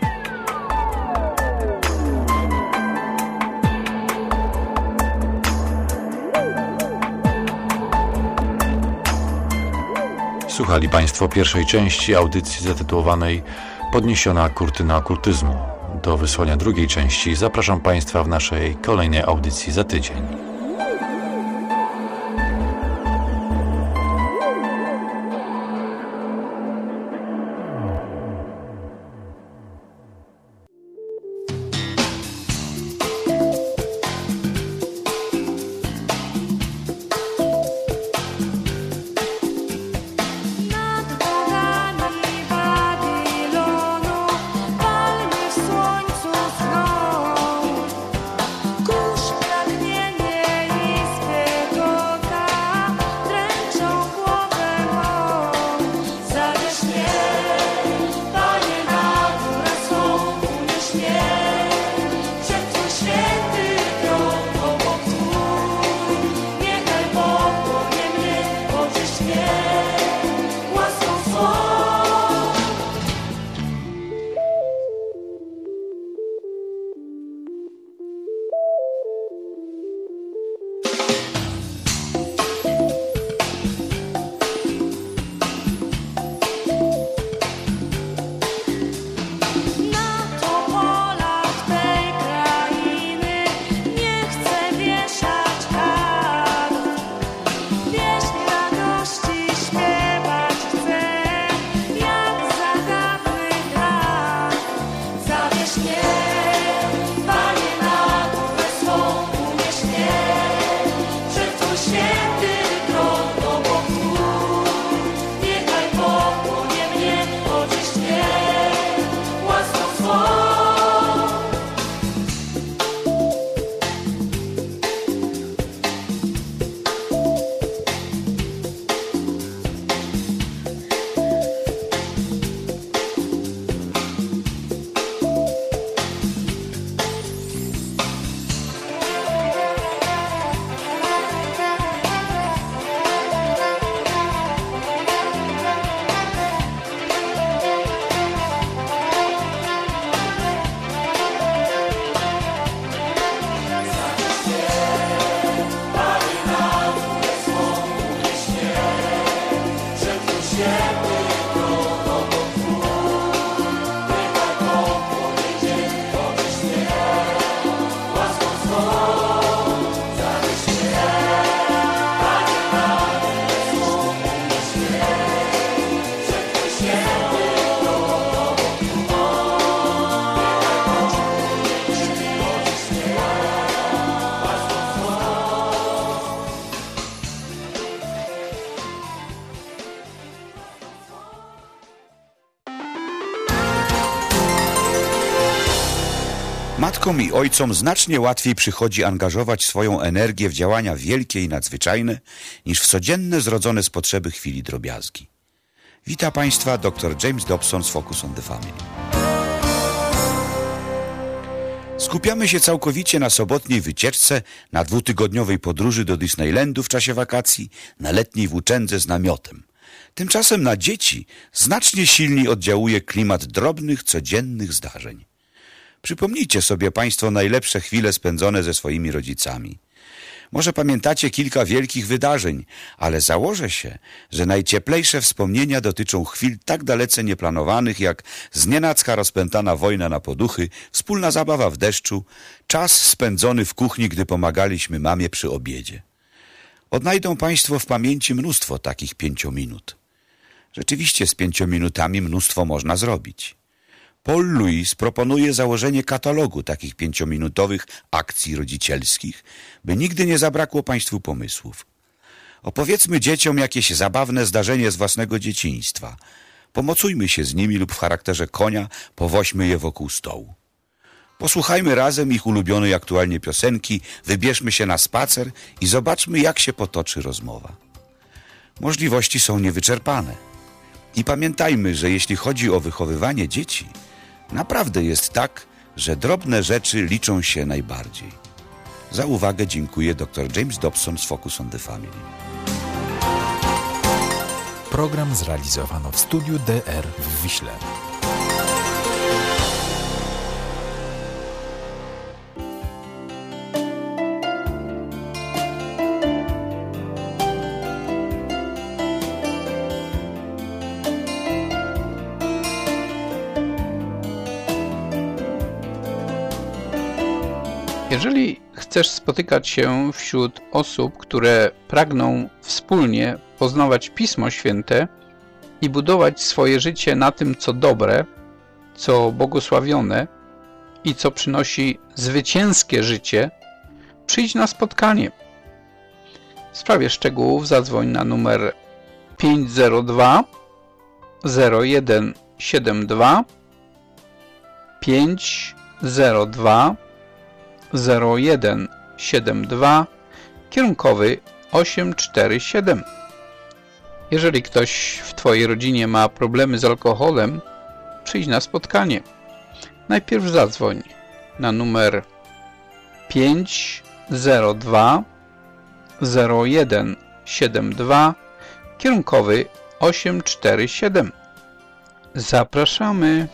Słuchali Państwo pierwszej części audycji zatytułowanej Podniesiona kurtyna okultyzmu. Do wysłania drugiej części zapraszam Państwa w naszej kolejnej audycji za tydzień. Kurz, pragnienie i Matkom i ojcom znacznie łatwiej przychodzi angażować swoją energię w działania wielkie i nadzwyczajne, niż w codzienne zrodzone z potrzeby chwili drobiazgi. Wita Państwa dr James Dobson z Focus on the Family. Skupiamy się całkowicie na sobotniej wycieczce, na 2-tygodniowej podróży do Disneylandu w czasie wakacji, na letniej włóczędze z namiotem. Tymczasem na dzieci znacznie silniej oddziałuje klimat drobnych, codziennych zdarzeń. Przypomnijcie sobie Państwo najlepsze chwile spędzone ze swoimi rodzicami. Może pamiętacie kilka wielkich wydarzeń, ale założę się, że najcieplejsze wspomnienia dotyczą chwil tak dalece nieplanowanych, jak znienacka rozpętana wojna na poduchy, wspólna zabawa w deszczu, czas spędzony w kuchni, gdy pomagaliśmy mamie przy obiedzie. Odnajdą Państwo w pamięci mnóstwo takich 5 minut. Rzeczywiście z 5 minutami mnóstwo można zrobić. Paul Lewis proponuje założenie katalogu takich 5-minutowych akcji rodzicielskich, by nigdy nie zabrakło Państwu pomysłów. Opowiedzmy dzieciom jakieś zabawne zdarzenie z własnego dzieciństwa. Pomocujmy się z nimi lub w charakterze konia powoźmy je wokół stołu. Posłuchajmy razem ich ulubionej aktualnie piosenki, wybierzmy się na spacer i zobaczmy, jak się potoczy rozmowa. Możliwości są niewyczerpane. I pamiętajmy, że jeśli chodzi o wychowywanie dzieci, naprawdę jest tak, że drobne rzeczy liczą się najbardziej. Za uwagę dziękuję dr James Dobson z Focus on the Family. Program zrealizowano w studiu DR w Wiśle. Jeżeli chcesz spotykać się wśród osób, które pragną wspólnie poznawać Pismo Święte i budować swoje życie na tym, co dobre, co błogosławione i co przynosi zwycięskie życie, przyjdź na spotkanie. W sprawie szczegółów zadzwoń na numer 502 0172 502 0172 kierunkowy 847. Jeżeli ktoś w Twojej rodzinie ma problemy z alkoholem, przyjdź na spotkanie. Najpierw zadzwoń na numer 502 0172 kierunkowy 847. Zapraszamy.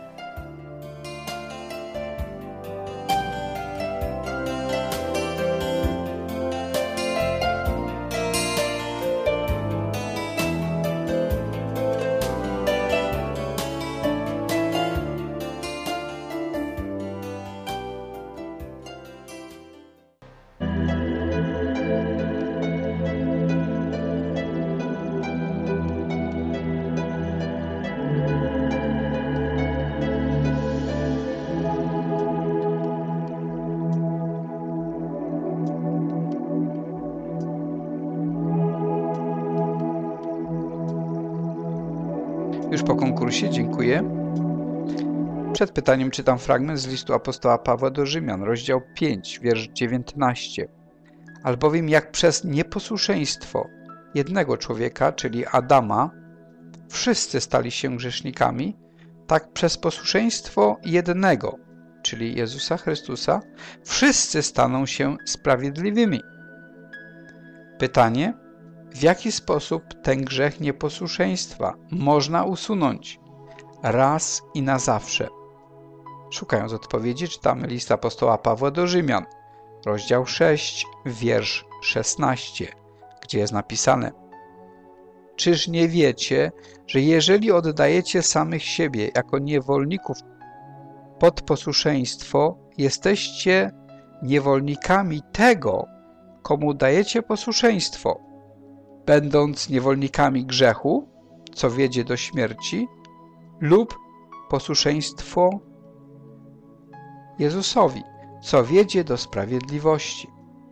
Już po konkursie, dziękuję. Przed pytaniem czytam fragment z listu apostoła Pawła do Rzymian, rozdział 5, wiersz 19. Albowiem jak przez nieposłuszeństwo jednego człowieka, czyli Adama, wszyscy stali się grzesznikami, tak przez posłuszeństwo jednego, czyli Jezusa Chrystusa, wszyscy staną się sprawiedliwymi. Pytanie: w jaki sposób ten grzech nieposłuszeństwa można usunąć raz i na zawsze? Szukając odpowiedzi, czytamy list apostoła Pawła do Rzymian, rozdział 6, wiersz 16, gdzie jest napisane: czyż nie wiecie, że jeżeli oddajecie samych siebie jako niewolników pod posłuszeństwo, jesteście niewolnikami tego, komu dajecie posłuszeństwo, będąc niewolnikami grzechu, co wiedzie do śmierci, lub posłuszeństwo Jezusowi, co wiedzie do sprawiedliwości.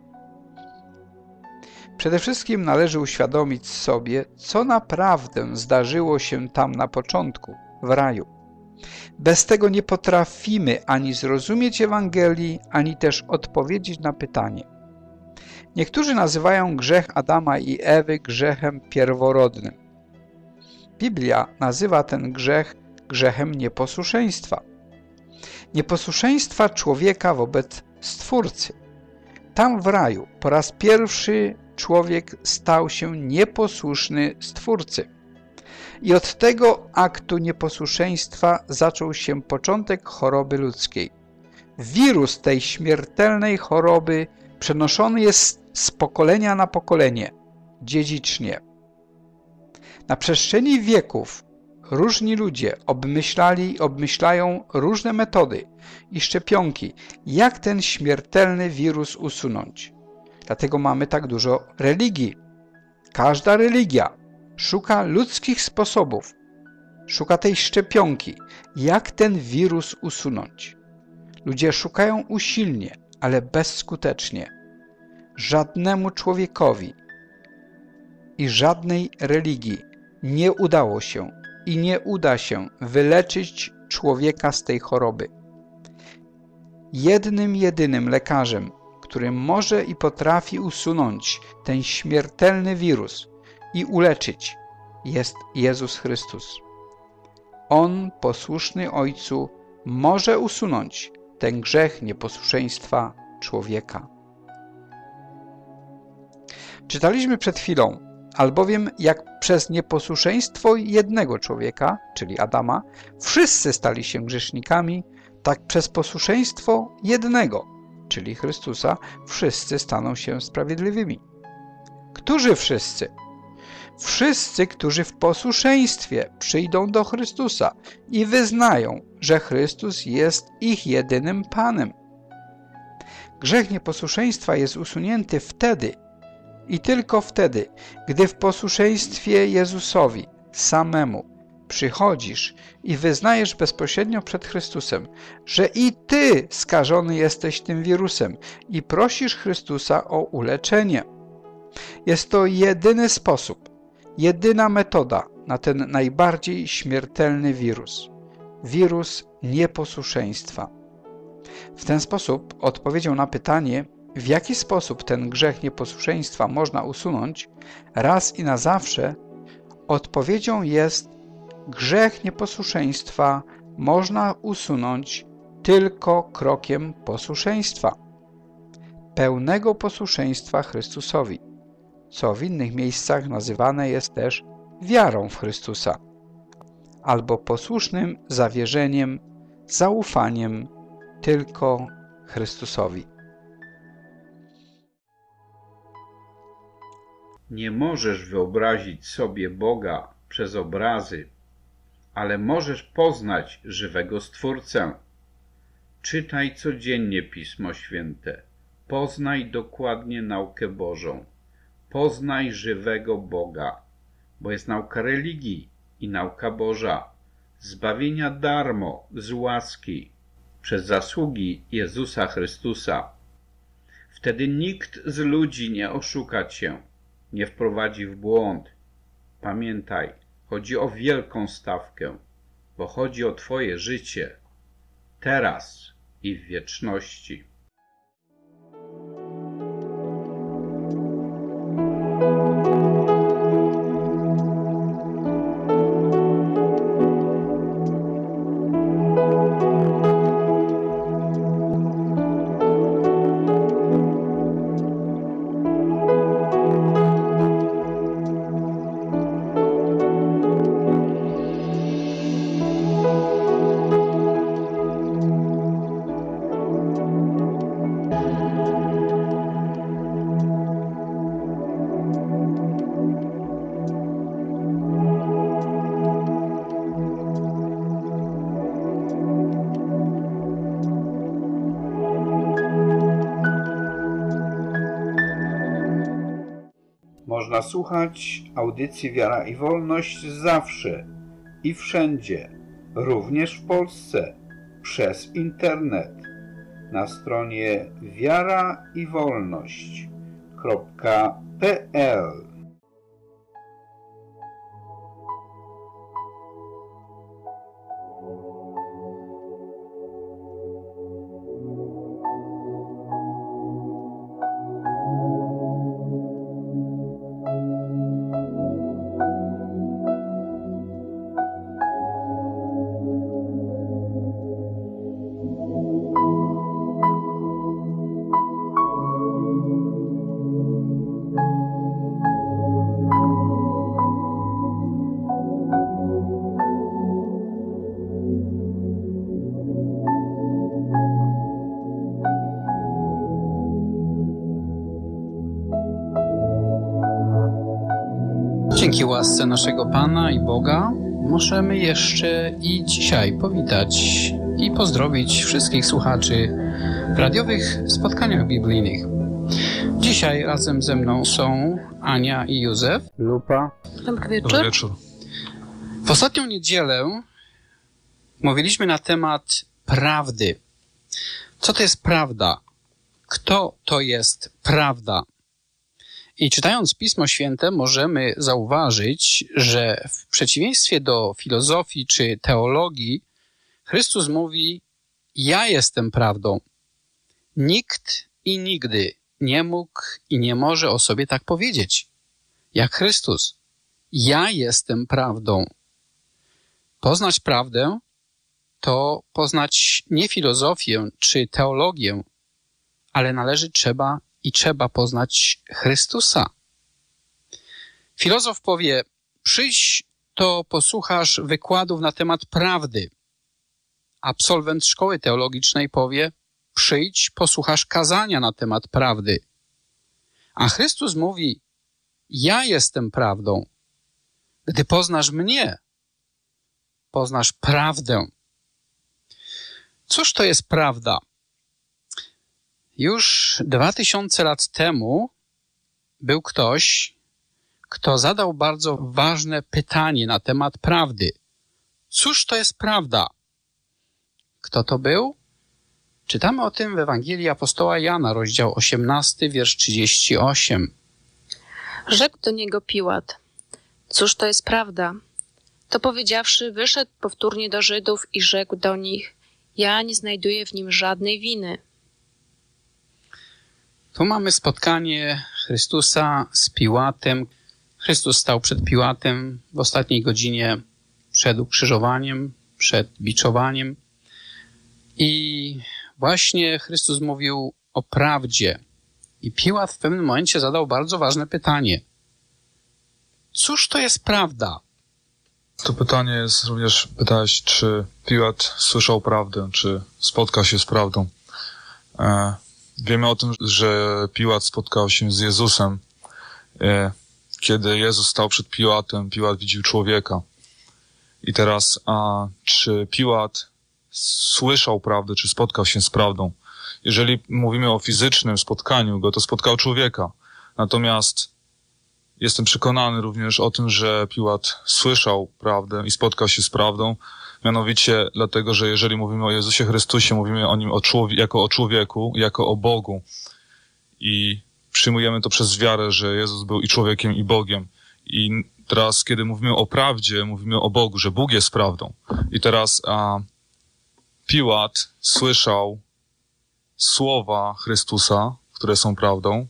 Przede wszystkim należy uświadomić sobie, co naprawdę zdarzyło się tam na początku, w raju. Bez tego nie potrafimy ani zrozumieć Ewangelii, ani też odpowiedzieć na pytanie. Niektórzy nazywają grzech Adama i Ewy grzechem pierworodnym. Biblia nazywa ten grzech grzechem nieposłuszeństwa. Nieposłuszeństwa człowieka wobec Stwórcy. Tam w raju po raz pierwszy człowiek stał się nieposłuszny Stwórcy. I od tego aktu nieposłuszeństwa zaczął się początek choroby ludzkiej. Wirus tej śmiertelnej choroby przenoszony jest z pokolenia na pokolenie, dziedzicznie. Na przestrzeni wieków różni ludzie obmyślają różne metody i szczepionki, jak ten śmiertelny wirus usunąć. Dlatego mamy tak dużo religii. Każda religia szuka ludzkich sposobów, szuka tej szczepionki, jak ten wirus usunąć. Ludzie szukają usilnie, ale bezskutecznie. Żadnemu człowiekowi i żadnej religii nie udało się i nie uda się wyleczyć człowieka z tej choroby. Jedynym lekarzem, który może i potrafi usunąć ten śmiertelny wirus i uleczyć, jest Jezus Chrystus. On, posłuszny Ojcu, może usunąć ten grzech nieposłuszeństwa człowieka. Czytaliśmy przed chwilą, albowiem jak przez nieposłuszeństwo jednego człowieka, czyli Adama, wszyscy stali się grzesznikami, tak przez posłuszeństwo jednego, czyli Chrystusa, wszyscy staną się sprawiedliwymi. Którzy wszyscy? Wszyscy, którzy w posłuszeństwie przyjdą do Chrystusa i wyznają, że Chrystus jest ich jedynym Panem. Grzech nieposłuszeństwa jest usunięty wtedy i tylko wtedy, gdy w posłuszeństwie Jezusowi samemu przychodzisz i wyznajesz bezpośrednio przed Chrystusem, że i Ty skażony jesteś tym wirusem i prosisz Chrystusa o uleczenie. Jest to jedyny sposób, jedyna metoda na ten najbardziej śmiertelny wirus. Wirus nieposłuszeństwa. W ten sposób odpowiedzią na pytanie, w jaki sposób ten grzech nieposłuszeństwa można usunąć, raz i na zawsze, odpowiedzią jest: grzech nieposłuszeństwa można usunąć tylko krokiem posłuszeństwa. Pełnego posłuszeństwa Chrystusowi, co w innych miejscach nazywane jest też wiarą w Chrystusa, albo posłusznym zawierzeniem, zaufaniem tylko Chrystusowi. Nie możesz wyobrazić sobie Boga przez obrazy, ale możesz poznać żywego Stwórcę. Czytaj codziennie Pismo Święte. Poznaj dokładnie naukę Bożą. Poznaj żywego Boga, bo jest nauka religii i nauka Boża, zbawienia darmo, z łaski, przez zasługi Jezusa Chrystusa. Wtedy nikt z ludzi nie oszuka cię, nie wprowadzi w błąd. Pamiętaj, chodzi o wielką stawkę, bo chodzi o twoje życie, teraz i w wieczności. Można słuchać audycji Wiara i Wolność zawsze i wszędzie, również w Polsce, przez internet na stronie wiaraiwolność.pl. Dzięki łasce naszego Pana i Boga możemy jeszcze i dzisiaj powitać i pozdrowić wszystkich słuchaczy w radiowych spotkaniach biblijnych. Dzisiaj razem ze mną są Ania i Józef. Lupa. Dobry wieczór. W ostatnią niedzielę mówiliśmy na temat prawdy. Co to jest prawda? Kto to jest prawda? I czytając Pismo Święte możemy zauważyć, że w przeciwieństwie do filozofii czy teologii Chrystus mówi: ja jestem prawdą. Nikt i nigdy nie mógł i nie może o sobie tak powiedzieć, jak Chrystus. Ja jestem prawdą. Poznać prawdę to poznać nie filozofię czy teologię, ale trzeba poznać Chrystusa. Filozof powie: przyjdź, to posłuchasz wykładów na temat prawdy. Absolwent szkoły teologicznej powie: przyjdź, posłuchasz kazania na temat prawdy. A Chrystus mówi: ja jestem prawdą. Gdy poznasz mnie, poznasz prawdę. Cóż to jest prawda? Już 2000 lat temu był ktoś, kto zadał bardzo ważne pytanie na temat prawdy. Cóż to jest prawda? Kto to był? Czytamy o tym w Ewangelii apostoła Jana, rozdział 18, wiersz 38. Rzekł do niego Piłat: cóż to jest prawda? To powiedziawszy, wyszedł powtórnie do Żydów i rzekł do nich: ja nie znajduję w nim żadnej winy. Tu mamy spotkanie Chrystusa z Piłatem. Chrystus stał przed Piłatem w ostatniej godzinie przed ukrzyżowaniem, przed biczowaniem. I właśnie Chrystus mówił o prawdzie. I Piłat w pewnym momencie zadał bardzo ważne pytanie. Cóż to jest prawda? To pytanie jest również, pytałeś, czy Piłat słyszał prawdę, czy spotkał się z prawdą. Wiemy o tym, że Piłat spotkał się z Jezusem. Kiedy Jezus stał przed Piłatem, Piłat widział człowieka. I teraz, czy Piłat słyszał prawdę, czy spotkał się z prawdą? Jeżeli mówimy o fizycznym spotkaniu go, to spotkał człowieka. Natomiast jestem przekonany również o tym, że Piłat słyszał prawdę i spotkał się z prawdą. Mianowicie dlatego, że jeżeli mówimy o Jezusie Chrystusie, mówimy o Nim jako o człowieku, jako o Bogu. I przyjmujemy to przez wiarę, że Jezus był i człowiekiem, i Bogiem. I teraz, kiedy mówimy o prawdzie, mówimy o Bogu, że Bóg jest prawdą. I teraz Piłat słyszał słowa Chrystusa, które są prawdą.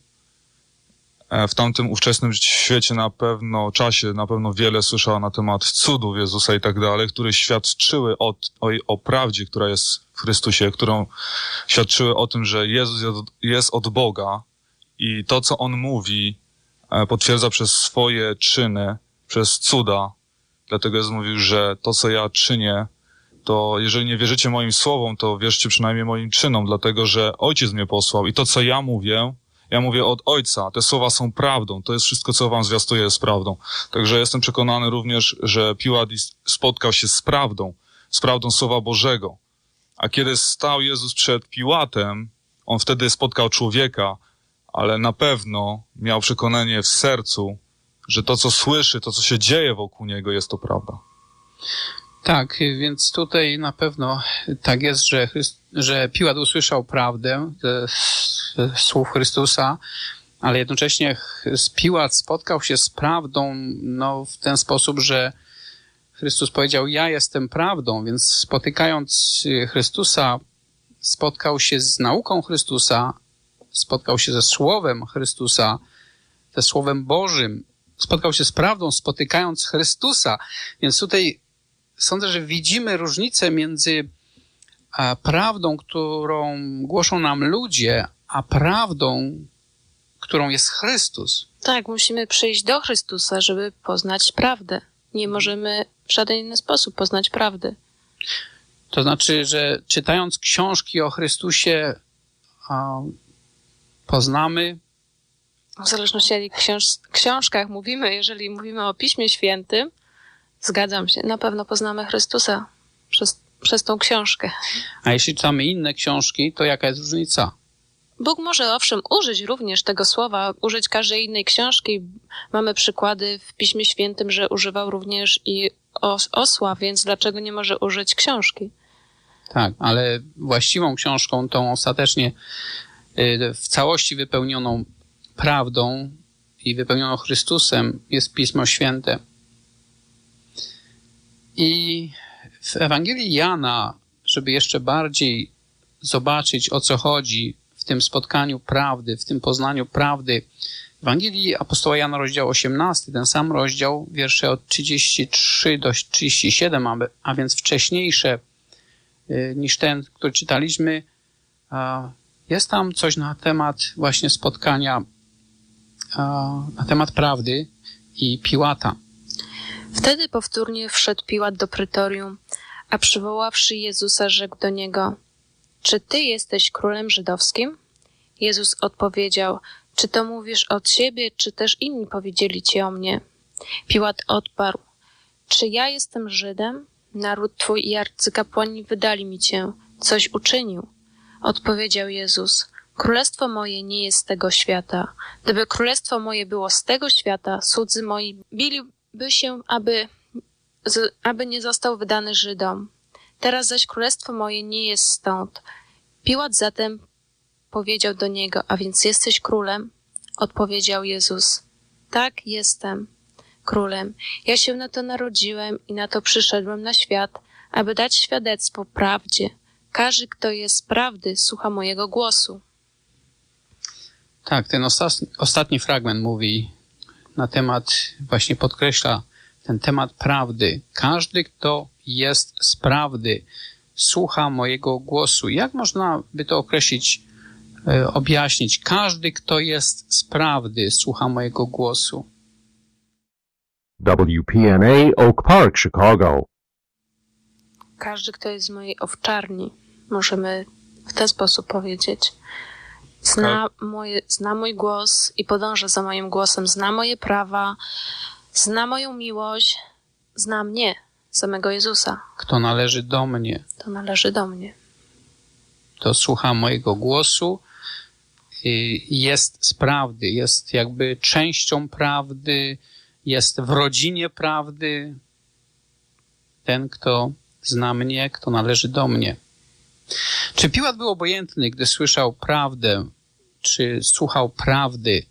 W tamtym ówczesnym świecie na pewno wiele słyszała na temat cudów Jezusa i tak dalej, które świadczyły o prawdzie, która jest w Chrystusie, którą świadczyły o tym, że Jezus jest od Boga i to, co On mówi, potwierdza przez swoje czyny, przez cuda. Dlatego Jezus mówił, że to, co ja czynię, to jeżeli nie wierzycie moim słowom, to wierzcie przynajmniej moim czynom, dlatego że Ojciec mnie posłał i to, co ja mówię od Ojca. Te słowa są prawdą. To jest wszystko, co wam zwiastuję, jest prawdą. Także jestem przekonany również, że Piłat spotkał się z prawdą Słowa Bożego. A kiedy stał Jezus przed Piłatem, on wtedy spotkał człowieka, ale na pewno miał przekonanie w sercu, że to, co słyszy, to, co się dzieje wokół niego, jest to prawda. Tak, więc tutaj na pewno tak jest, że Piłat usłyszał prawdę ze słów Chrystusa, ale jednocześnie Piłat spotkał się z prawdą w ten sposób, że Chrystus powiedział: ja jestem prawdą, więc spotykając Chrystusa, spotkał się z nauką Chrystusa, spotkał się ze Słowem Chrystusa, ze Słowem Bożym, spotkał się z prawdą, spotykając Chrystusa. Więc tutaj sądzę, że widzimy różnicę między prawdą, którą głoszą nam ludzie, a prawdą, którą jest Chrystus. Tak, musimy przyjść do Chrystusa, żeby poznać prawdę. Nie możemy w żaden inny sposób poznać prawdy. To znaczy, że czytając książki o Chrystusie, poznamy W zależności o jakich książkach mówimy, jeżeli mówimy o Piśmie Świętym, zgadzam się, na pewno poznamy Chrystusa przez tą książkę. A jeśli czytamy inne książki, to jaka jest różnica? Bóg może owszem użyć również tego słowa, użyć każdej innej książki. Mamy przykłady w Piśmie Świętym, że używał również i osła, więc dlaczego nie może użyć książki? Tak, ale właściwą książką, tą ostatecznie w całości wypełnioną prawdą i wypełnioną Chrystusem jest Pismo Święte. I w Ewangelii Jana, żeby jeszcze bardziej zobaczyć, o co chodzi w tym spotkaniu prawdy, w tym poznaniu prawdy, w Ewangelii apostoła Jana, rozdział 18, ten sam rozdział, wiersze od 33 do 37, a więc wcześniejsze niż ten, który czytaliśmy, jest tam coś na temat właśnie spotkania, na temat prawdy i Piłata. Wtedy powtórnie wszedł Piłat do pretorium, a przywoławszy Jezusa, rzekł do niego: czy ty jesteś królem żydowskim? Jezus odpowiedział: czy to mówisz od siebie, czy też inni powiedzieli ci o mnie? Piłat odparł: czy ja jestem Żydem? Naród twój i arcykapłani wydali mi cię. Coś uczynił. Odpowiedział Jezus: królestwo moje nie jest z tego świata. Gdyby królestwo moje było z tego świata, słudzy moi biliby się, aby nie został wydany Żydom. Teraz zaś królestwo moje nie jest stąd. Piłat zatem powiedział do niego: a więc jesteś królem? Odpowiedział Jezus: tak, jestem królem. Ja się na to narodziłem i na to przyszedłem na świat, aby dać świadectwo prawdzie. Każdy, kto jest z prawdy, słucha mojego głosu. Tak, ten ostatni fragment mówi na temat, właśnie podkreśla ten temat prawdy. Każdy, kto jest z prawdy, słucha mojego głosu. Jak można by to określić, objaśnić? Każdy, kto jest z prawdy, słucha mojego głosu. WPNA Oak Park, Chicago. Każdy, kto jest z mojej owczarni, możemy w ten sposób powiedzieć. Zna mój głos i podąża za moim głosem. Zna moje prawa, zna moją miłość, zna mnie, samego Jezusa. Kto należy do mnie. To należy do mnie. To słucha mojego głosu, jest z prawdy, jest jakby częścią prawdy, jest w rodzinie prawdy. Ten, kto zna mnie, kto należy do mnie. Czy Piłat był obojętny, gdy słyszał prawdę, czy słuchał prawdy?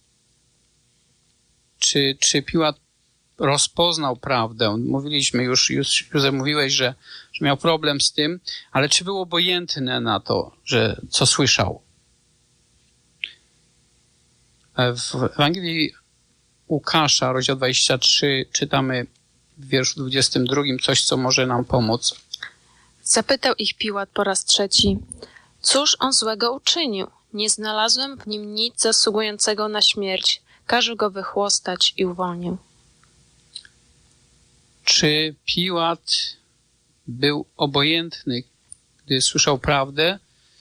Czy Piłat rozpoznał prawdę? Mówiliśmy już Józef, mówiłeś, że miał problem z tym, ale czy był obojętny na to, że co słyszał? W Ewangelii Łukasza, rozdział 23, czytamy w wierszu 22 coś, co może nam pomóc. Zapytał ich Piłat po raz trzeci: cóż on złego uczynił? Nie znalazłem w nim nic zasługującego na śmierć. Każę go wychłostać i uwolnił. Czy Piłat był obojętny, gdy słyszał prawdę?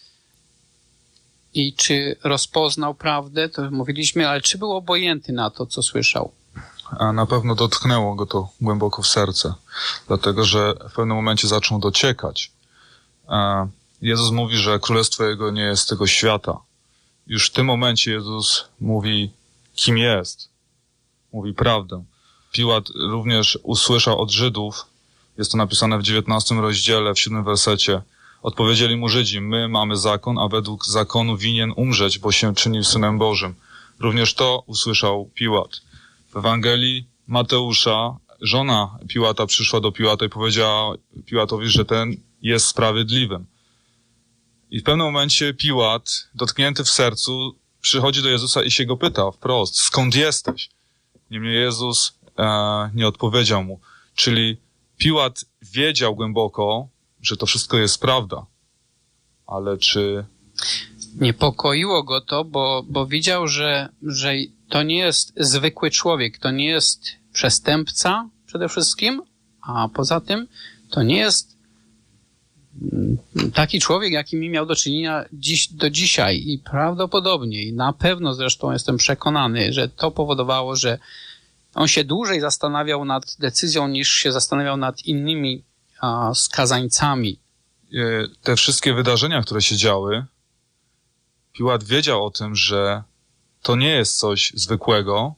I czy rozpoznał prawdę? To mówiliśmy, ale czy był obojętny na to, co słyszał? A na pewno dotknęło go to głęboko w serce, dlatego że w pewnym momencie zaczął dociekać. Jezus mówi, że królestwo Jego nie jest z tego świata. Już w tym momencie Jezus mówi, kim jest. Mówi prawdę. Piłat również usłyszał od Żydów, jest to napisane w 19 rozdziale, w 7 wersecie. Odpowiedzieli mu Żydzi: my mamy zakon, a według zakonu winien umrzeć, bo się czynił Synem Bożym. Również to usłyszał Piłat. W Ewangelii Mateusza żona Piłata przyszła do Piłata i powiedziała Piłatowi, że ten jest sprawiedliwym. I w pewnym momencie Piłat, dotknięty w sercu, przychodzi do Jezusa i się go pyta wprost: skąd jesteś? Niemniej Jezus nie odpowiedział mu. Czyli Piłat wiedział głęboko, że to wszystko jest prawda. Ale czy... Niepokoiło go to, bo widział, że to nie jest zwykły człowiek, to nie jest przestępca przede wszystkim, a poza tym to nie jest taki człowiek, jakimi miał do czynienia do dzisiaj i prawdopodobnie, i na pewno zresztą jestem przekonany, że to powodowało, że on się dłużej zastanawiał nad decyzją, niż się zastanawiał nad innymi skazańcami. Te wszystkie wydarzenia, które się działy, Piłat wiedział o tym, że to nie jest coś zwykłego.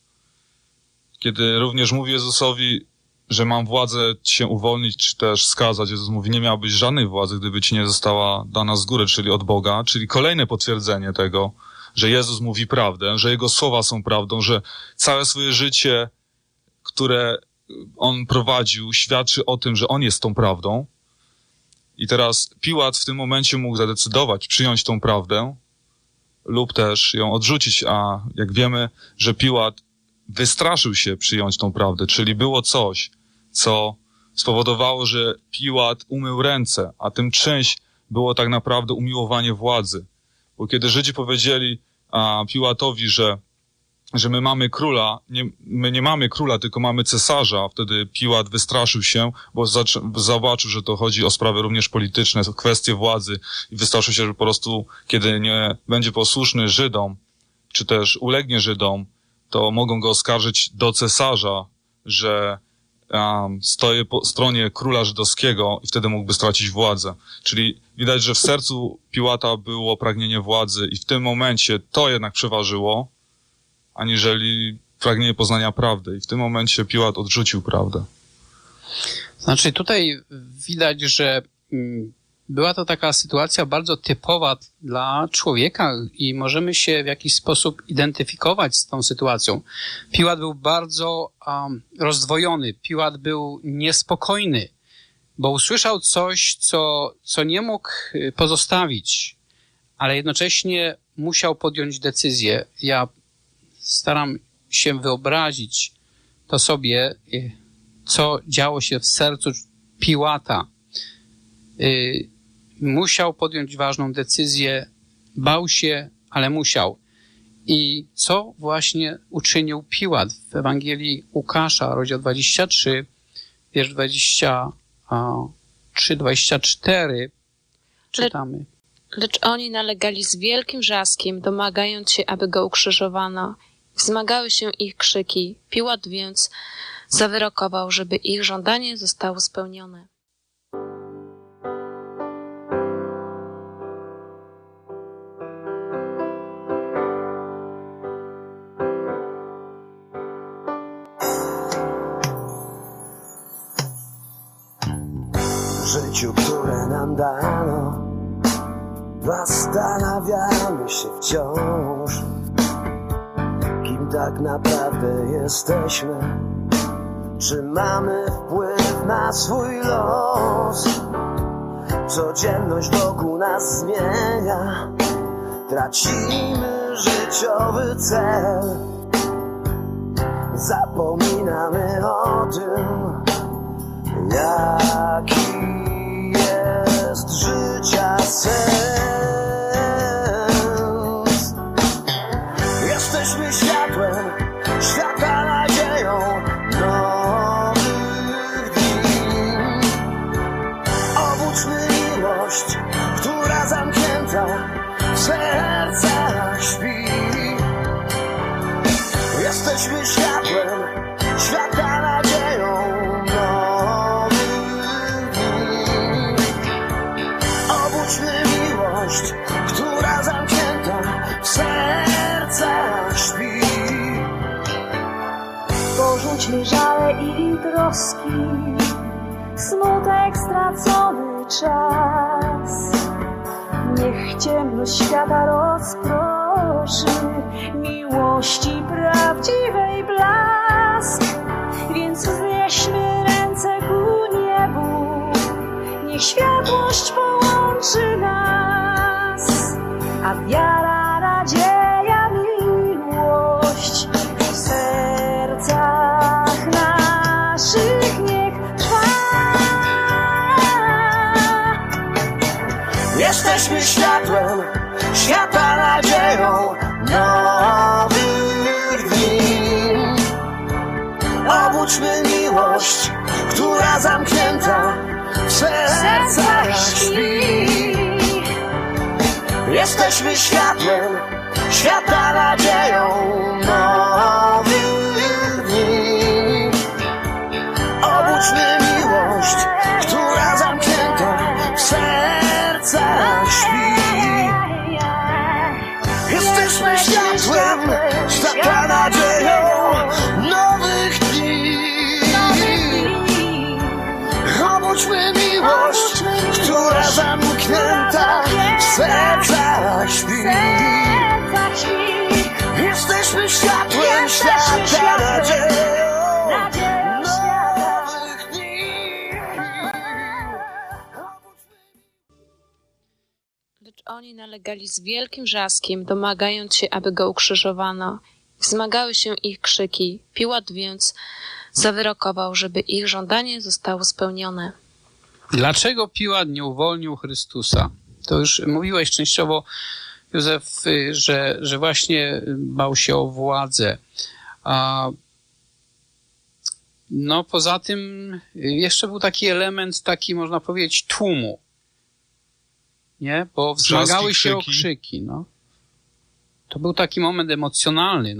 Kiedy również mówi Jezusowi, że mam władzę się uwolnić, czy też skazać, Jezus mówi, nie miałbyś żadnej władzy, gdyby ci nie została dana z góry, czyli od Boga, czyli kolejne potwierdzenie tego, że Jezus mówi prawdę, że Jego słowa są prawdą, że całe swoje życie, które On prowadził, świadczy o tym, że On jest tą prawdą. I teraz Piłat w tym momencie mógł zadecydować, przyjąć tą prawdę lub też ją odrzucić, a jak wiemy, że Piłat wystraszył się przyjąć tą prawdę, czyli było coś, co spowodowało, że Piłat umył ręce, a tym czymś było tak naprawdę umiłowanie władzy. Bo kiedy Żydzi powiedzieli Piłatowi, że my mamy króla, my nie mamy króla, tylko mamy cesarza, wtedy Piłat wystraszył się, bo zobaczył, że to chodzi o sprawy również polityczne, kwestie władzy i wystraszył się, że po prostu, kiedy nie będzie posłuszny Żydom, czy też ulegnie Żydom, to mogą go oskarżyć do cesarza, że stoję po stronie króla żydowskiego i wtedy mógłby stracić władzę. Czyli widać, że w sercu Piłata było pragnienie władzy i w tym momencie to jednak przeważyło, aniżeli pragnienie poznania prawdy. I w tym momencie Piłat odrzucił prawdę. Znaczy tutaj widać, że była to taka sytuacja bardzo typowa dla człowieka i możemy się w jakiś sposób identyfikować z tą sytuacją. Piłat był bardzo rozdwojony. Piłat był niespokojny, bo usłyszał coś, co nie mógł pozostawić, ale jednocześnie musiał podjąć decyzję. Ja staram się wyobrazić to sobie, co działo się w sercu Piłata. Musiał podjąć ważną decyzję, bał się, ale musiał. I co właśnie uczynił Piłat w Ewangelii Łukasza, rozdział 23, wiersz 23-24, czytamy. Lecz oni nalegali z wielkim wrzaskiem, domagając się, aby go ukrzyżowano. Wzmagały się ich krzyki. Piłat więc zawyrokował, żeby ich żądanie zostało spełnione. W życiu, które nam dano, zastanawiamy się wciąż, kim tak naprawdę jesteśmy, czy mamy wpływ na swój los. Codzienność wokół nas zmienia, tracimy życiowy cel, zapominamy o tym, jaki jest życia sens. Jesteśmy światłem, świata nadzieją nowych dni. Obudźmy miłość, która zamknięta w sercach śpi. Jesteśmy światłem, świata nadzieją nowych dni. Obudźmy miłość, która zamknięta w sercach śpi. Porzućmy żale i troski, smutek, stracony czas. Niech ciemność świata rozproszy miłości prawdziwej blask. Więc wznieśmy ręce ku niebu, niech światłość połączy nas, a wiara, nadzieja, miłość w sercach naszych niech trwa. Jesteśmy światłem, świata nadzieją nowych dni. Obudźmy miłość, która zamknięta w sercach Jesteśmy światłem, świata nadzieją nowych dni. Obudźmy miłość, która zamknięta w sercach śpi. Jesteśmy światłem, świata nadzieją nowych dni. Obudźmy miłość, która zamknięta w sercach śpi. Jesteśmy światłem, świata nadzieją nowych dni. Lecz oni nalegali z wielkim wrzaskiem, domagając się, aby go ukrzyżowano. Wzmagały się ich krzyki. Piłat więc zawyrokował, żeby ich żądanie zostało spełnione. Dlaczego Piłat nie uwolnił Chrystusa? To już mówiłeś częściowo, Józef, że właśnie bał się o władzę. No poza tym jeszcze był taki element, taki można powiedzieć tłumu. Nie? Bo wzmagały się o krzyki. No. To był taki moment emocjonalny.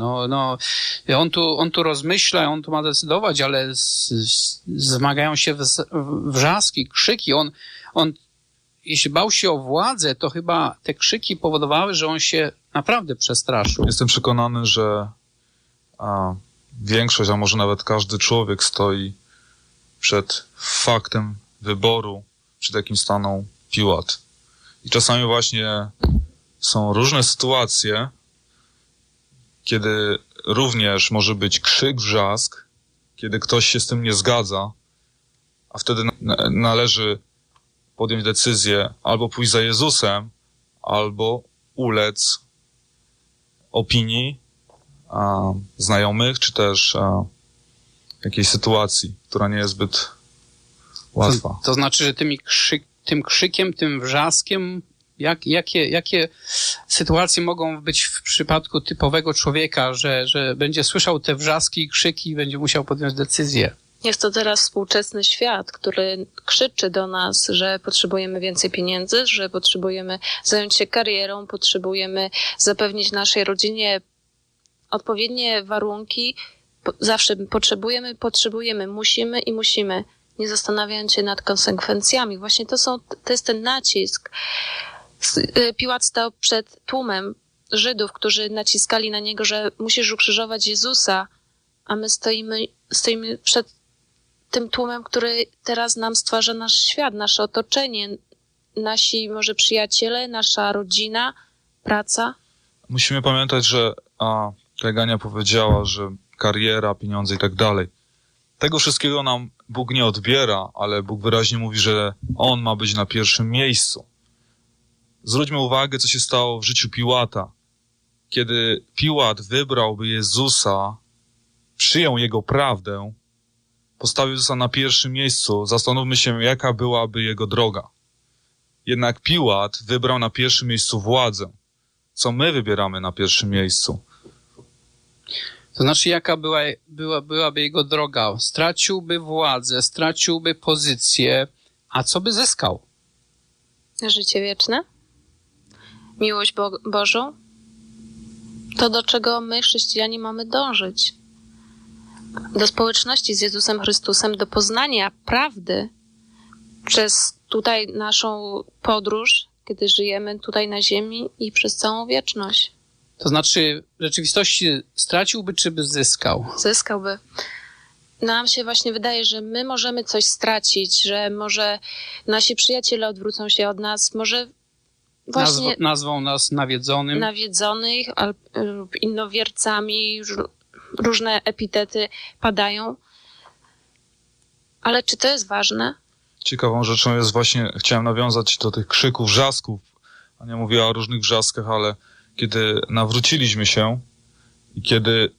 On tu rozmyśla, on tu ma decydować, ale zmagają się wrzaski, krzyki. On jeśli bał się o władzę, to chyba te krzyki powodowały, że on się naprawdę przestraszył. Jestem przekonany, że większość, a może nawet każdy człowiek stoi przed faktem wyboru, przed jakim stanął Piłat. I czasami właśnie są różne sytuacje, kiedy również może być krzyk, wrzask, kiedy ktoś się z tym nie zgadza, a wtedy należy podjąć decyzję albo pójść za Jezusem, albo ulec opinii znajomych, czy też jakiejś sytuacji, która nie jest zbyt łatwa. To znaczy, że tym krzykiem, tym wrzaskiem, jakie sytuacje mogą być w przypadku typowego człowieka, że będzie słyszał te wrzaski i krzyki i będzie musiał podjąć decyzję? Jest to teraz współczesny świat, który krzyczy do nas, że potrzebujemy więcej pieniędzy, że potrzebujemy zająć się karierą, potrzebujemy zapewnić naszej rodzinie odpowiednie warunki. Zawsze potrzebujemy, musimy, nie zastanawiając się nad konsekwencjami. Właśnie to jest ten nacisk. Piłat stał przed tłumem Żydów, którzy naciskali na niego, że musisz ukrzyżować Jezusa, a my stoimy przed tym tłumem, który teraz nam stwarza nasz świat, nasze otoczenie, nasi może przyjaciele, nasza rodzina, praca. Musimy pamiętać, że jak Ania powiedziała, że kariera, pieniądze i tak dalej. Tego wszystkiego nam Bóg nie odbiera, ale Bóg wyraźnie mówi, że On ma być na pierwszym miejscu. Zwróćmy uwagę, co się stało w życiu Piłata. Kiedy Piłat wybrałby Jezusa, przyjął Jego prawdę, postawił Jezusa na pierwszym miejscu, zastanówmy się, jaka byłaby Jego droga. Jednak Piłat wybrał na pierwszym miejscu władzę. Co my wybieramy na pierwszym miejscu? To znaczy, jaka byłaby jego droga? Straciłby władzę, straciłby pozycję, a co by zyskał? Życie wieczne? Miłość Bożą? To, do czego my, chrześcijanie, mamy dążyć. Do społeczności z Jezusem Chrystusem, do poznania prawdy przez tutaj naszą podróż, kiedy żyjemy tutaj na ziemi i przez całą wieczność. To znaczy, w rzeczywistości straciłby, czy by zyskał? Zyskałby. Nam się właśnie wydaje, że my możemy coś stracić, że może nasi przyjaciele odwrócą się od nas, może właśnie nazwą nas nawiedzonych lub innowiercami, różne epitety padają. Ale czy to jest ważne? Ciekawą rzeczą jest właśnie, chciałem nawiązać do tych krzyków, wrzasków. Ania mówiła o różnych wrzaskach, ale kiedy nawróciliśmy się i kiedy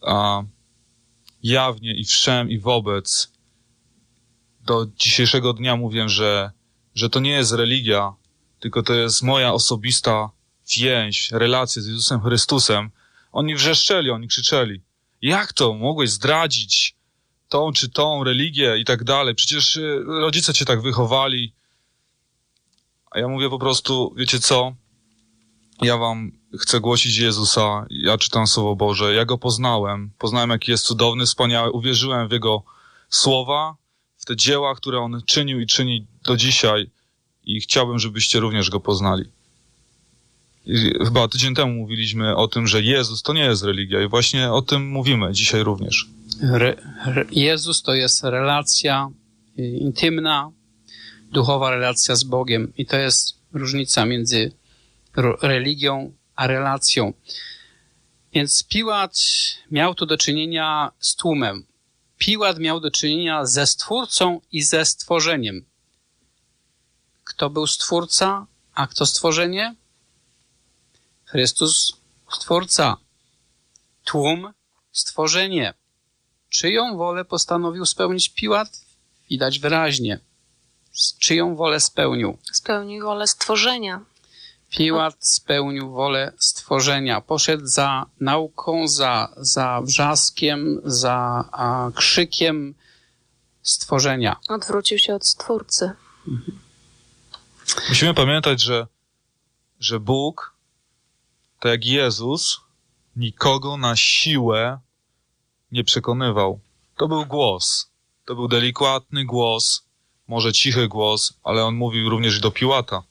jawnie i wszem i wobec do dzisiejszego dnia mówię, że to nie jest religia, tylko to jest moja osobista więź, relacja z Jezusem Chrystusem. Oni wrzeszczeli, oni krzyczeli. Jak to? Mogłeś zdradzić tą czy tą religię i tak dalej? Przecież rodzice cię tak wychowali. A ja mówię po prostu, wiecie co? ja wam chcę głosić Jezusa, ja czytam Słowo Boże, ja Go poznałem, jaki jest cudowny, wspaniały, uwierzyłem w Jego słowa, w te dzieła, które On czynił i czyni do dzisiaj i chciałbym, żebyście również Go poznali. I chyba tydzień temu mówiliśmy o tym, że Jezus to nie jest religia i właśnie o tym mówimy dzisiaj również. Jezus to jest relacja intymna, duchowa relacja z Bogiem i to jest różnica między religią a relacją. Więc Piłat miał tu do czynienia z tłumem. Piłat miał do czynienia ze Stwórcą i ze stworzeniem. Kto był Stwórca, a kto stworzenie? Chrystus, Stwórca. Tłum, stworzenie. Czyją wolę postanowił spełnić Piłat? Widać wyraźnie. Czyją wolę spełnił? Spełnił wolę stworzenia. Piłat spełnił wolę stworzenia. Poszedł za nauką, za wrzaskiem, za krzykiem stworzenia. Odwrócił się od Stwórcy. Musimy pamiętać, że Bóg, tak jak Jezus, nikogo na siłę nie przekonywał. To był głos. To był delikatny głos, może cichy głos, ale on mówił również do Piłata.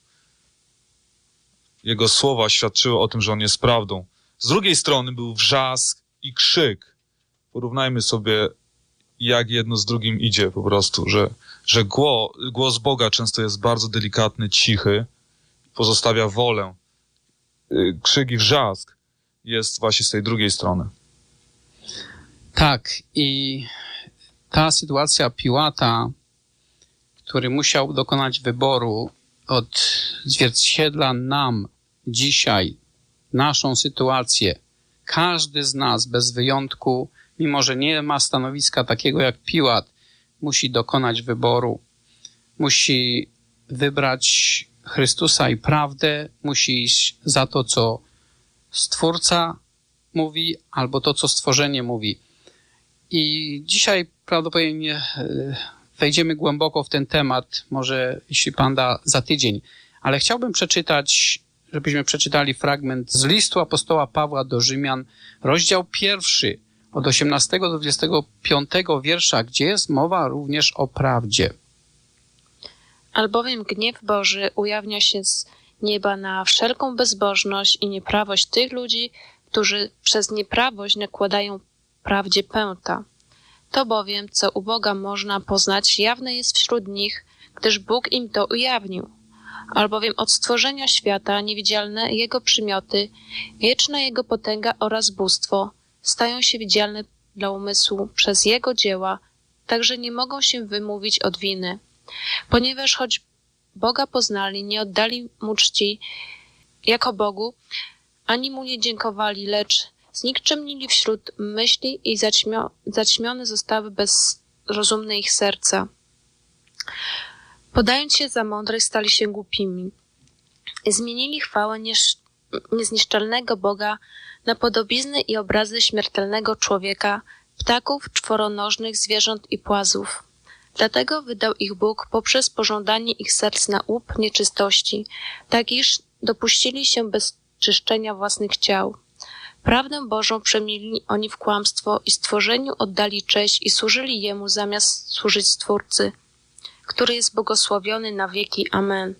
Jego słowa świadczyły o tym, że on jest prawdą. Z drugiej strony był wrzask i krzyk. Porównajmy sobie, jak jedno z drugim idzie po prostu, że głos Boga często jest bardzo delikatny, cichy, pozostawia wolę. Krzyk i wrzask jest właśnie z tej drugiej strony. Tak, i ta sytuacja Piłata, który musiał dokonać wyboru, odzwierciedla nam dzisiaj naszą sytuację. Każdy z nas bez wyjątku, mimo że nie ma stanowiska takiego jak Piłat, musi dokonać wyboru. Musi wybrać Chrystusa i prawdę, musi iść za to, co Stwórca mówi, albo to, co stworzenie mówi. I dzisiaj prawdopodobnie wejdziemy głęboko w ten temat, może jeśli Pan da za tydzień, ale chciałbym przeczytać, żebyśmy przeczytali fragment z listu apostoła Pawła do Rzymian, rozdział 1, od 18 do 25 wiersza, gdzie jest mowa również o prawdzie. Albowiem gniew Boży ujawnia się z nieba na wszelką bezbożność i nieprawość tych ludzi, którzy przez nieprawość nakładają prawdzie pęta. To bowiem, co u Boga można poznać, jawne jest wśród nich, gdyż Bóg im to ujawnił. Albowiem od stworzenia świata niewidzialne Jego przymioty, wieczna Jego potęga oraz bóstwo stają się widzialne dla umysłu przez Jego dzieła, także nie mogą się wymówić od winy. Ponieważ choć Boga poznali, nie oddali Mu czci jako Bogu, ani Mu nie dziękowali, lecz znikczemnili wśród myśli i zaćmione zostały bezrozumne ich serca. Podając się za mądrych, stali się głupimi. Zmienili chwałę niezniszczalnego Boga na podobizny i obrazy śmiertelnego człowieka, ptaków, czworonożnych, zwierząt i płazów. Dlatego wydał ich Bóg poprzez pożądanie ich serc na łup nieczystości, tak iż dopuścili się bezczyszczenia własnych ciał. Prawdę Bożą przemienili oni w kłamstwo i stworzeniu oddali cześć i służyli Jemu zamiast służyć Stwórcy, który jest błogosławiony na wieki. Amen.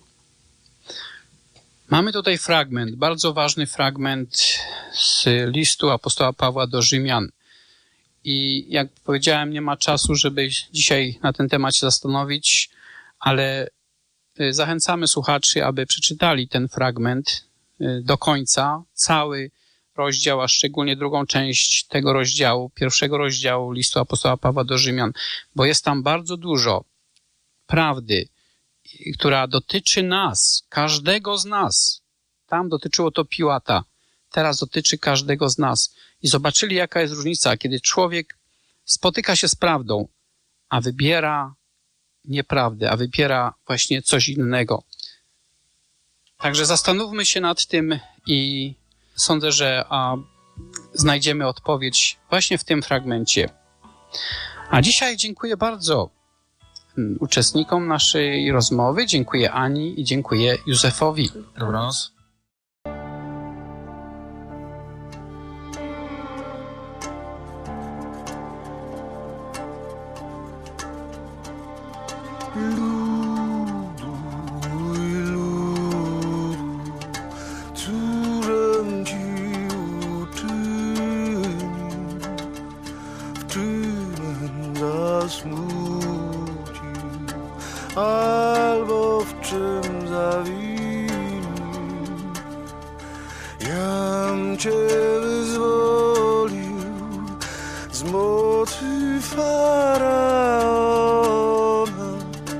Mamy tutaj fragment, bardzo ważny fragment z listu apostoła Pawła do Rzymian. I jak powiedziałem, nie ma czasu, żeby dzisiaj na ten temat się zastanowić, ale zachęcamy słuchaczy, aby przeczytali ten fragment do końca, cały rozdział, a szczególnie drugą część tego rozdziału, pierwszego rozdziału listu apostoła Pawła do Rzymian, bo jest tam bardzo dużo prawdy, która dotyczy nas, każdego z nas. Tam dotyczyło to Piłata, teraz dotyczy każdego z nas. I zobaczyli, jaka jest różnica, kiedy człowiek spotyka się z prawdą, a wybiera nieprawdę, a wybiera właśnie coś innego. Także zastanówmy się nad tym i sądzę, że znajdziemy odpowiedź właśnie w tym fragmencie. A dzisiaj dziękuję bardzo uczestnikom naszej rozmowy, dziękuję Ani i dziękuję Józefowi. Dobranoc. ludu, mój ludu, cóżem ci uczynił, w czym zasmucił, albo w czym zawinił. Jam cię wyzwolił z mocy Faraona,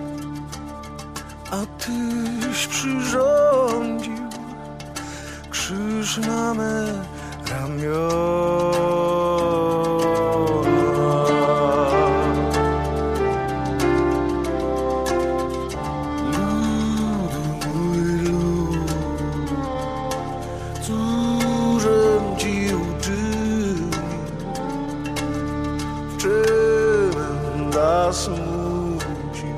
a tyś przyrządził krzyż na me ramiona. Ludu, mój ludu, cóżem ci uczynił, w czym zasmucił,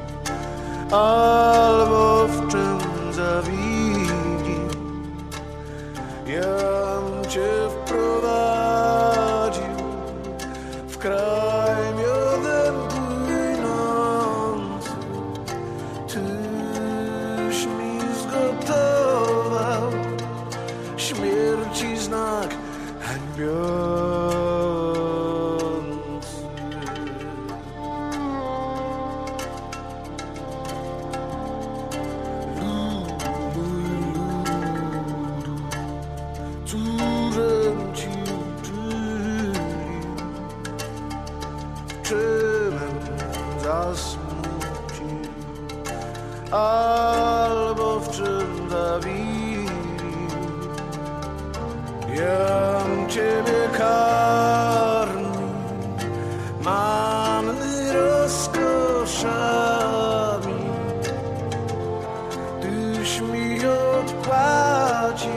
albo w czym zawinił. Jam cię wprowadził w kraj miodem płynący, tyś mi zgotował śmierci znak hańbiący. Cóżem ci uczynił, w czym zasmucił, albo w czym zawinił. Jam ciebie karmił manny rozkoszami, tyś mi odpłacił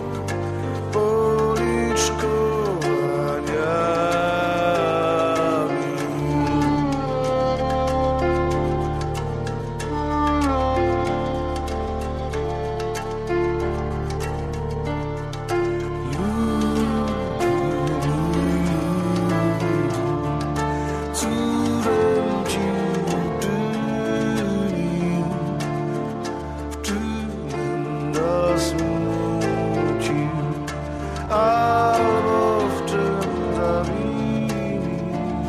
albo w czym zawinił.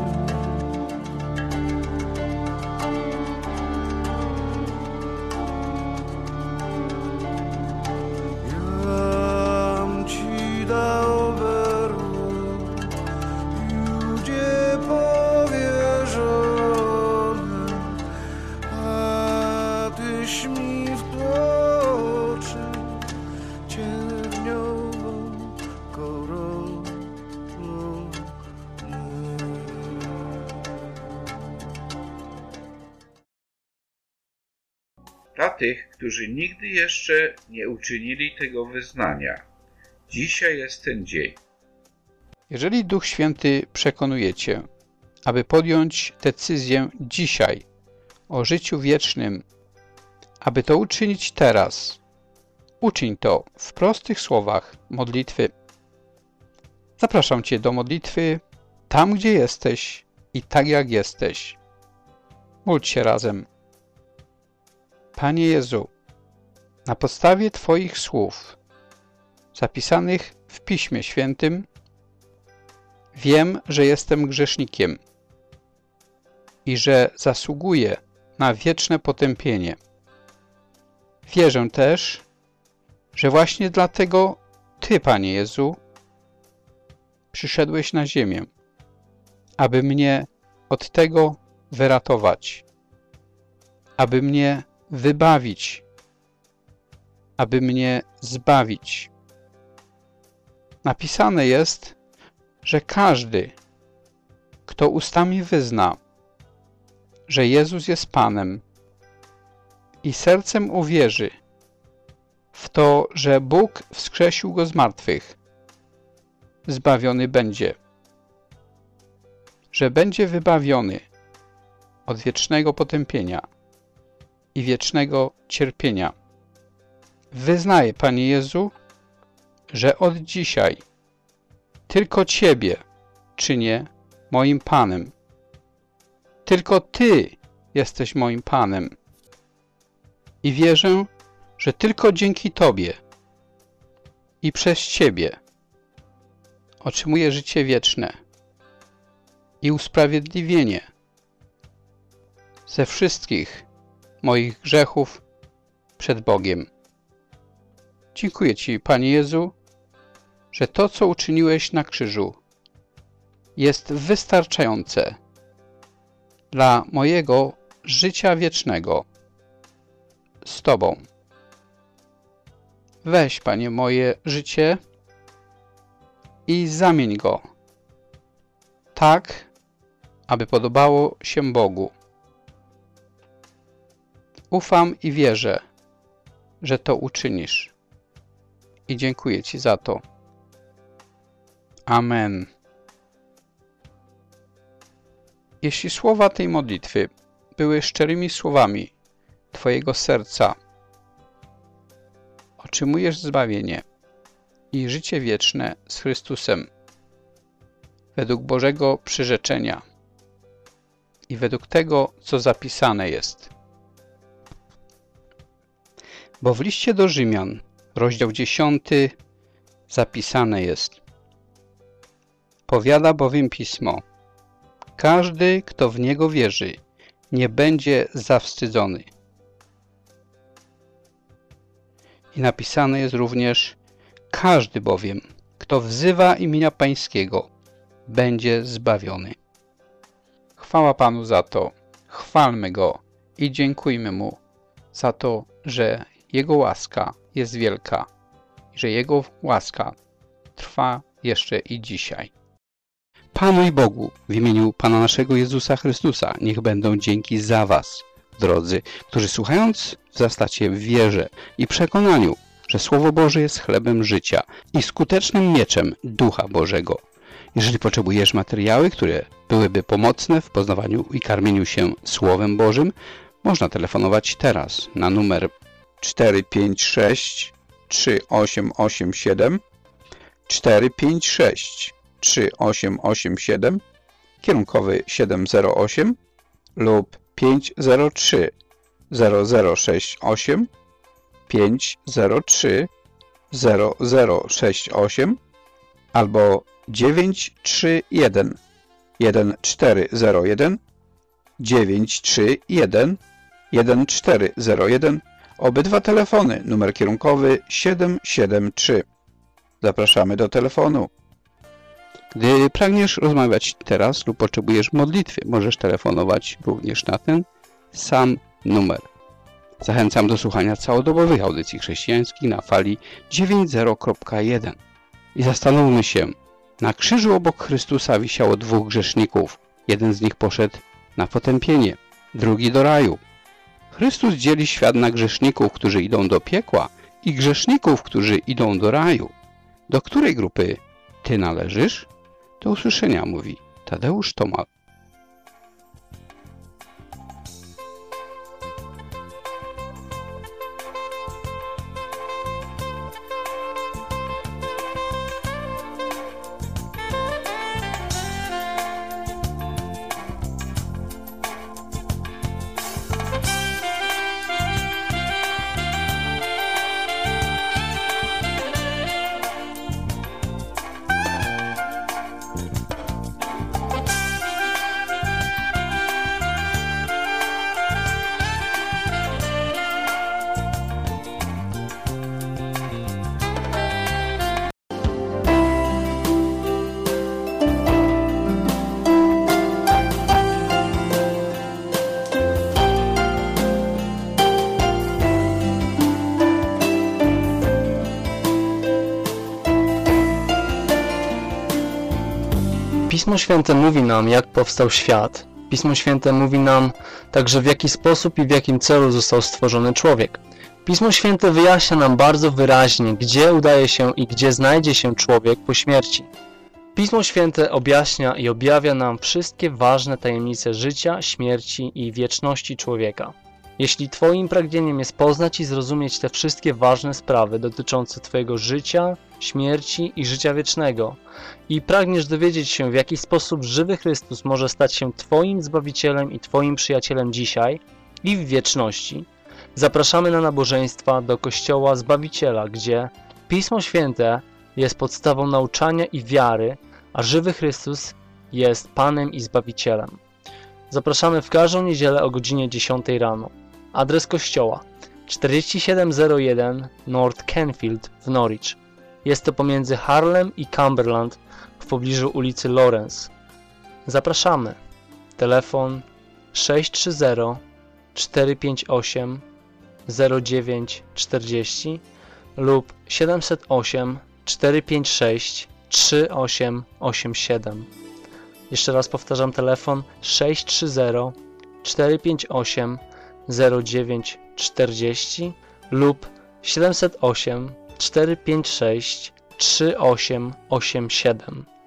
Jam ci dał berło, Judzie powierzone, a tyś mi wtłoczył cierniową koronę. Dla tych, którzy nigdy jeszcze nie uczynili tego wyznania, dzisiaj jest ten dzień. Jeżeli Duch Święty przekonuje Cię, aby podjąć decyzję dzisiaj o życiu wiecznym, aby to uczynić teraz, uczyń to w prostych słowach modlitwy. Zapraszam Cię do modlitwy tam, gdzie jesteś i tak jak jesteś. Módl się razem. Panie Jezu, na podstawie Twoich słów zapisanych w Piśmie Świętym wiem, że jestem grzesznikiem i że zasługuję na wieczne potępienie. Wierzę też, że właśnie dlatego Ty, Panie Jezu, przyszedłeś na ziemię, aby mnie od tego wyratować, aby mnie wybawić, aby mnie zbawić. Napisane jest, że każdy, kto ustami wyzna, że Jezus jest Panem i sercem uwierzy w to, że Bóg wskrzesił Go z martwych, zbawiony będzie, że będzie wybawiony od wiecznego potępienia i wiecznego cierpienia. Wyznaję, Panie Jezu, że od dzisiaj tylko Ciebie czynię moim Panem. Tylko Ty jesteś moim Panem. I wierzę, że tylko dzięki Tobie i przez Ciebie otrzymuję życie wieczne i usprawiedliwienie ze wszystkich moich grzechów przed Bogiem. Dziękuję Ci, Panie Jezu, że to, co uczyniłeś na krzyżu, jest wystarczające dla mojego życia wiecznego z Tobą. Weź, Panie, moje życie i zamień go tak, aby podobało się Bogu. Ufam i wierzę, że to uczynisz. I dziękuję Ci za to. Amen. Jeśli słowa tej modlitwy były szczerymi słowami Twojego serca, otrzymujesz zbawienie i życie wieczne z Chrystusem według Bożego przyrzeczenia i według tego, co zapisane jest. Bo w liście do Rzymian, rozdział 10, zapisane jest: powiada bowiem Pismo: każdy, kto w Niego wierzy, nie będzie zawstydzony. I napisane jest również: każdy bowiem, kto wzywa imienia Pańskiego, będzie zbawiony. Chwała Panu za to, chwalmy Go i dziękujmy Mu za to, że Jego łaska jest wielka i że Jego łaska trwa jeszcze i dzisiaj. Panu i Bogu, w imieniu Pana naszego Jezusa Chrystusa, niech będą dzięki za Was, drodzy, którzy słuchając wzrastacie w wierze i przekonaniu, że Słowo Boże jest chlebem życia i skutecznym mieczem Ducha Bożego. Jeżeli potrzebujesz materiały, które byłyby pomocne w poznawaniu i karmieniu się Słowem Bożym, można telefonować teraz na numer 456 3887 456 3887, kierunkowy 708 lub 503 0068 503 0068 albo 931 1401 931 1401. Obydwa telefony, numer kierunkowy 773. Zapraszamy do telefonu. Gdy pragniesz rozmawiać teraz lub potrzebujesz modlitwy, możesz telefonować również na ten sam numer. Zachęcam do słuchania całodobowych audycji chrześcijańskich na fali 90.1. I zastanówmy się, na krzyżu obok Chrystusa wisiało dwóch grzeszników. Jeden z nich poszedł na potępienie, drugi do raju. Chrystus dzieli świat na grzeszników, którzy idą do piekła i grzeszników, którzy idą do raju. Do której grupy Ty należysz? Do usłyszenia, mówi Tadeusz Tomal. Pismo Święte mówi nam, jak powstał świat. Pismo Święte mówi nam także, w jaki sposób i w jakim celu został stworzony człowiek. Pismo Święte wyjaśnia nam bardzo wyraźnie, gdzie udaje się i gdzie znajdzie się człowiek po śmierci. Pismo Święte objaśnia i objawia nam wszystkie ważne tajemnice życia, śmierci i wieczności człowieka. Jeśli Twoim pragnieniem jest poznać i zrozumieć te wszystkie ważne sprawy dotyczące Twojego życia, śmierci i życia wiecznego i pragniesz dowiedzieć się, w jaki sposób żywy Chrystus może stać się Twoim Zbawicielem i Twoim przyjacielem dzisiaj i w wieczności, zapraszamy na nabożeństwa do Kościoła Zbawiciela, gdzie Pismo Święte jest podstawą nauczania i wiary, a żywy Chrystus jest Panem i Zbawicielem. Zapraszamy w każdą niedzielę o godzinie 10 rano. Adres kościoła 4701 North Canfield w Norwich. Jest to pomiędzy Harlem i Cumberland w pobliżu ulicy Lawrence. Zapraszamy. Telefon 630 458 0940 lub 708 456 3887. Jeszcze raz powtarzam, telefon 630 458 0940 lub 708 456 3887.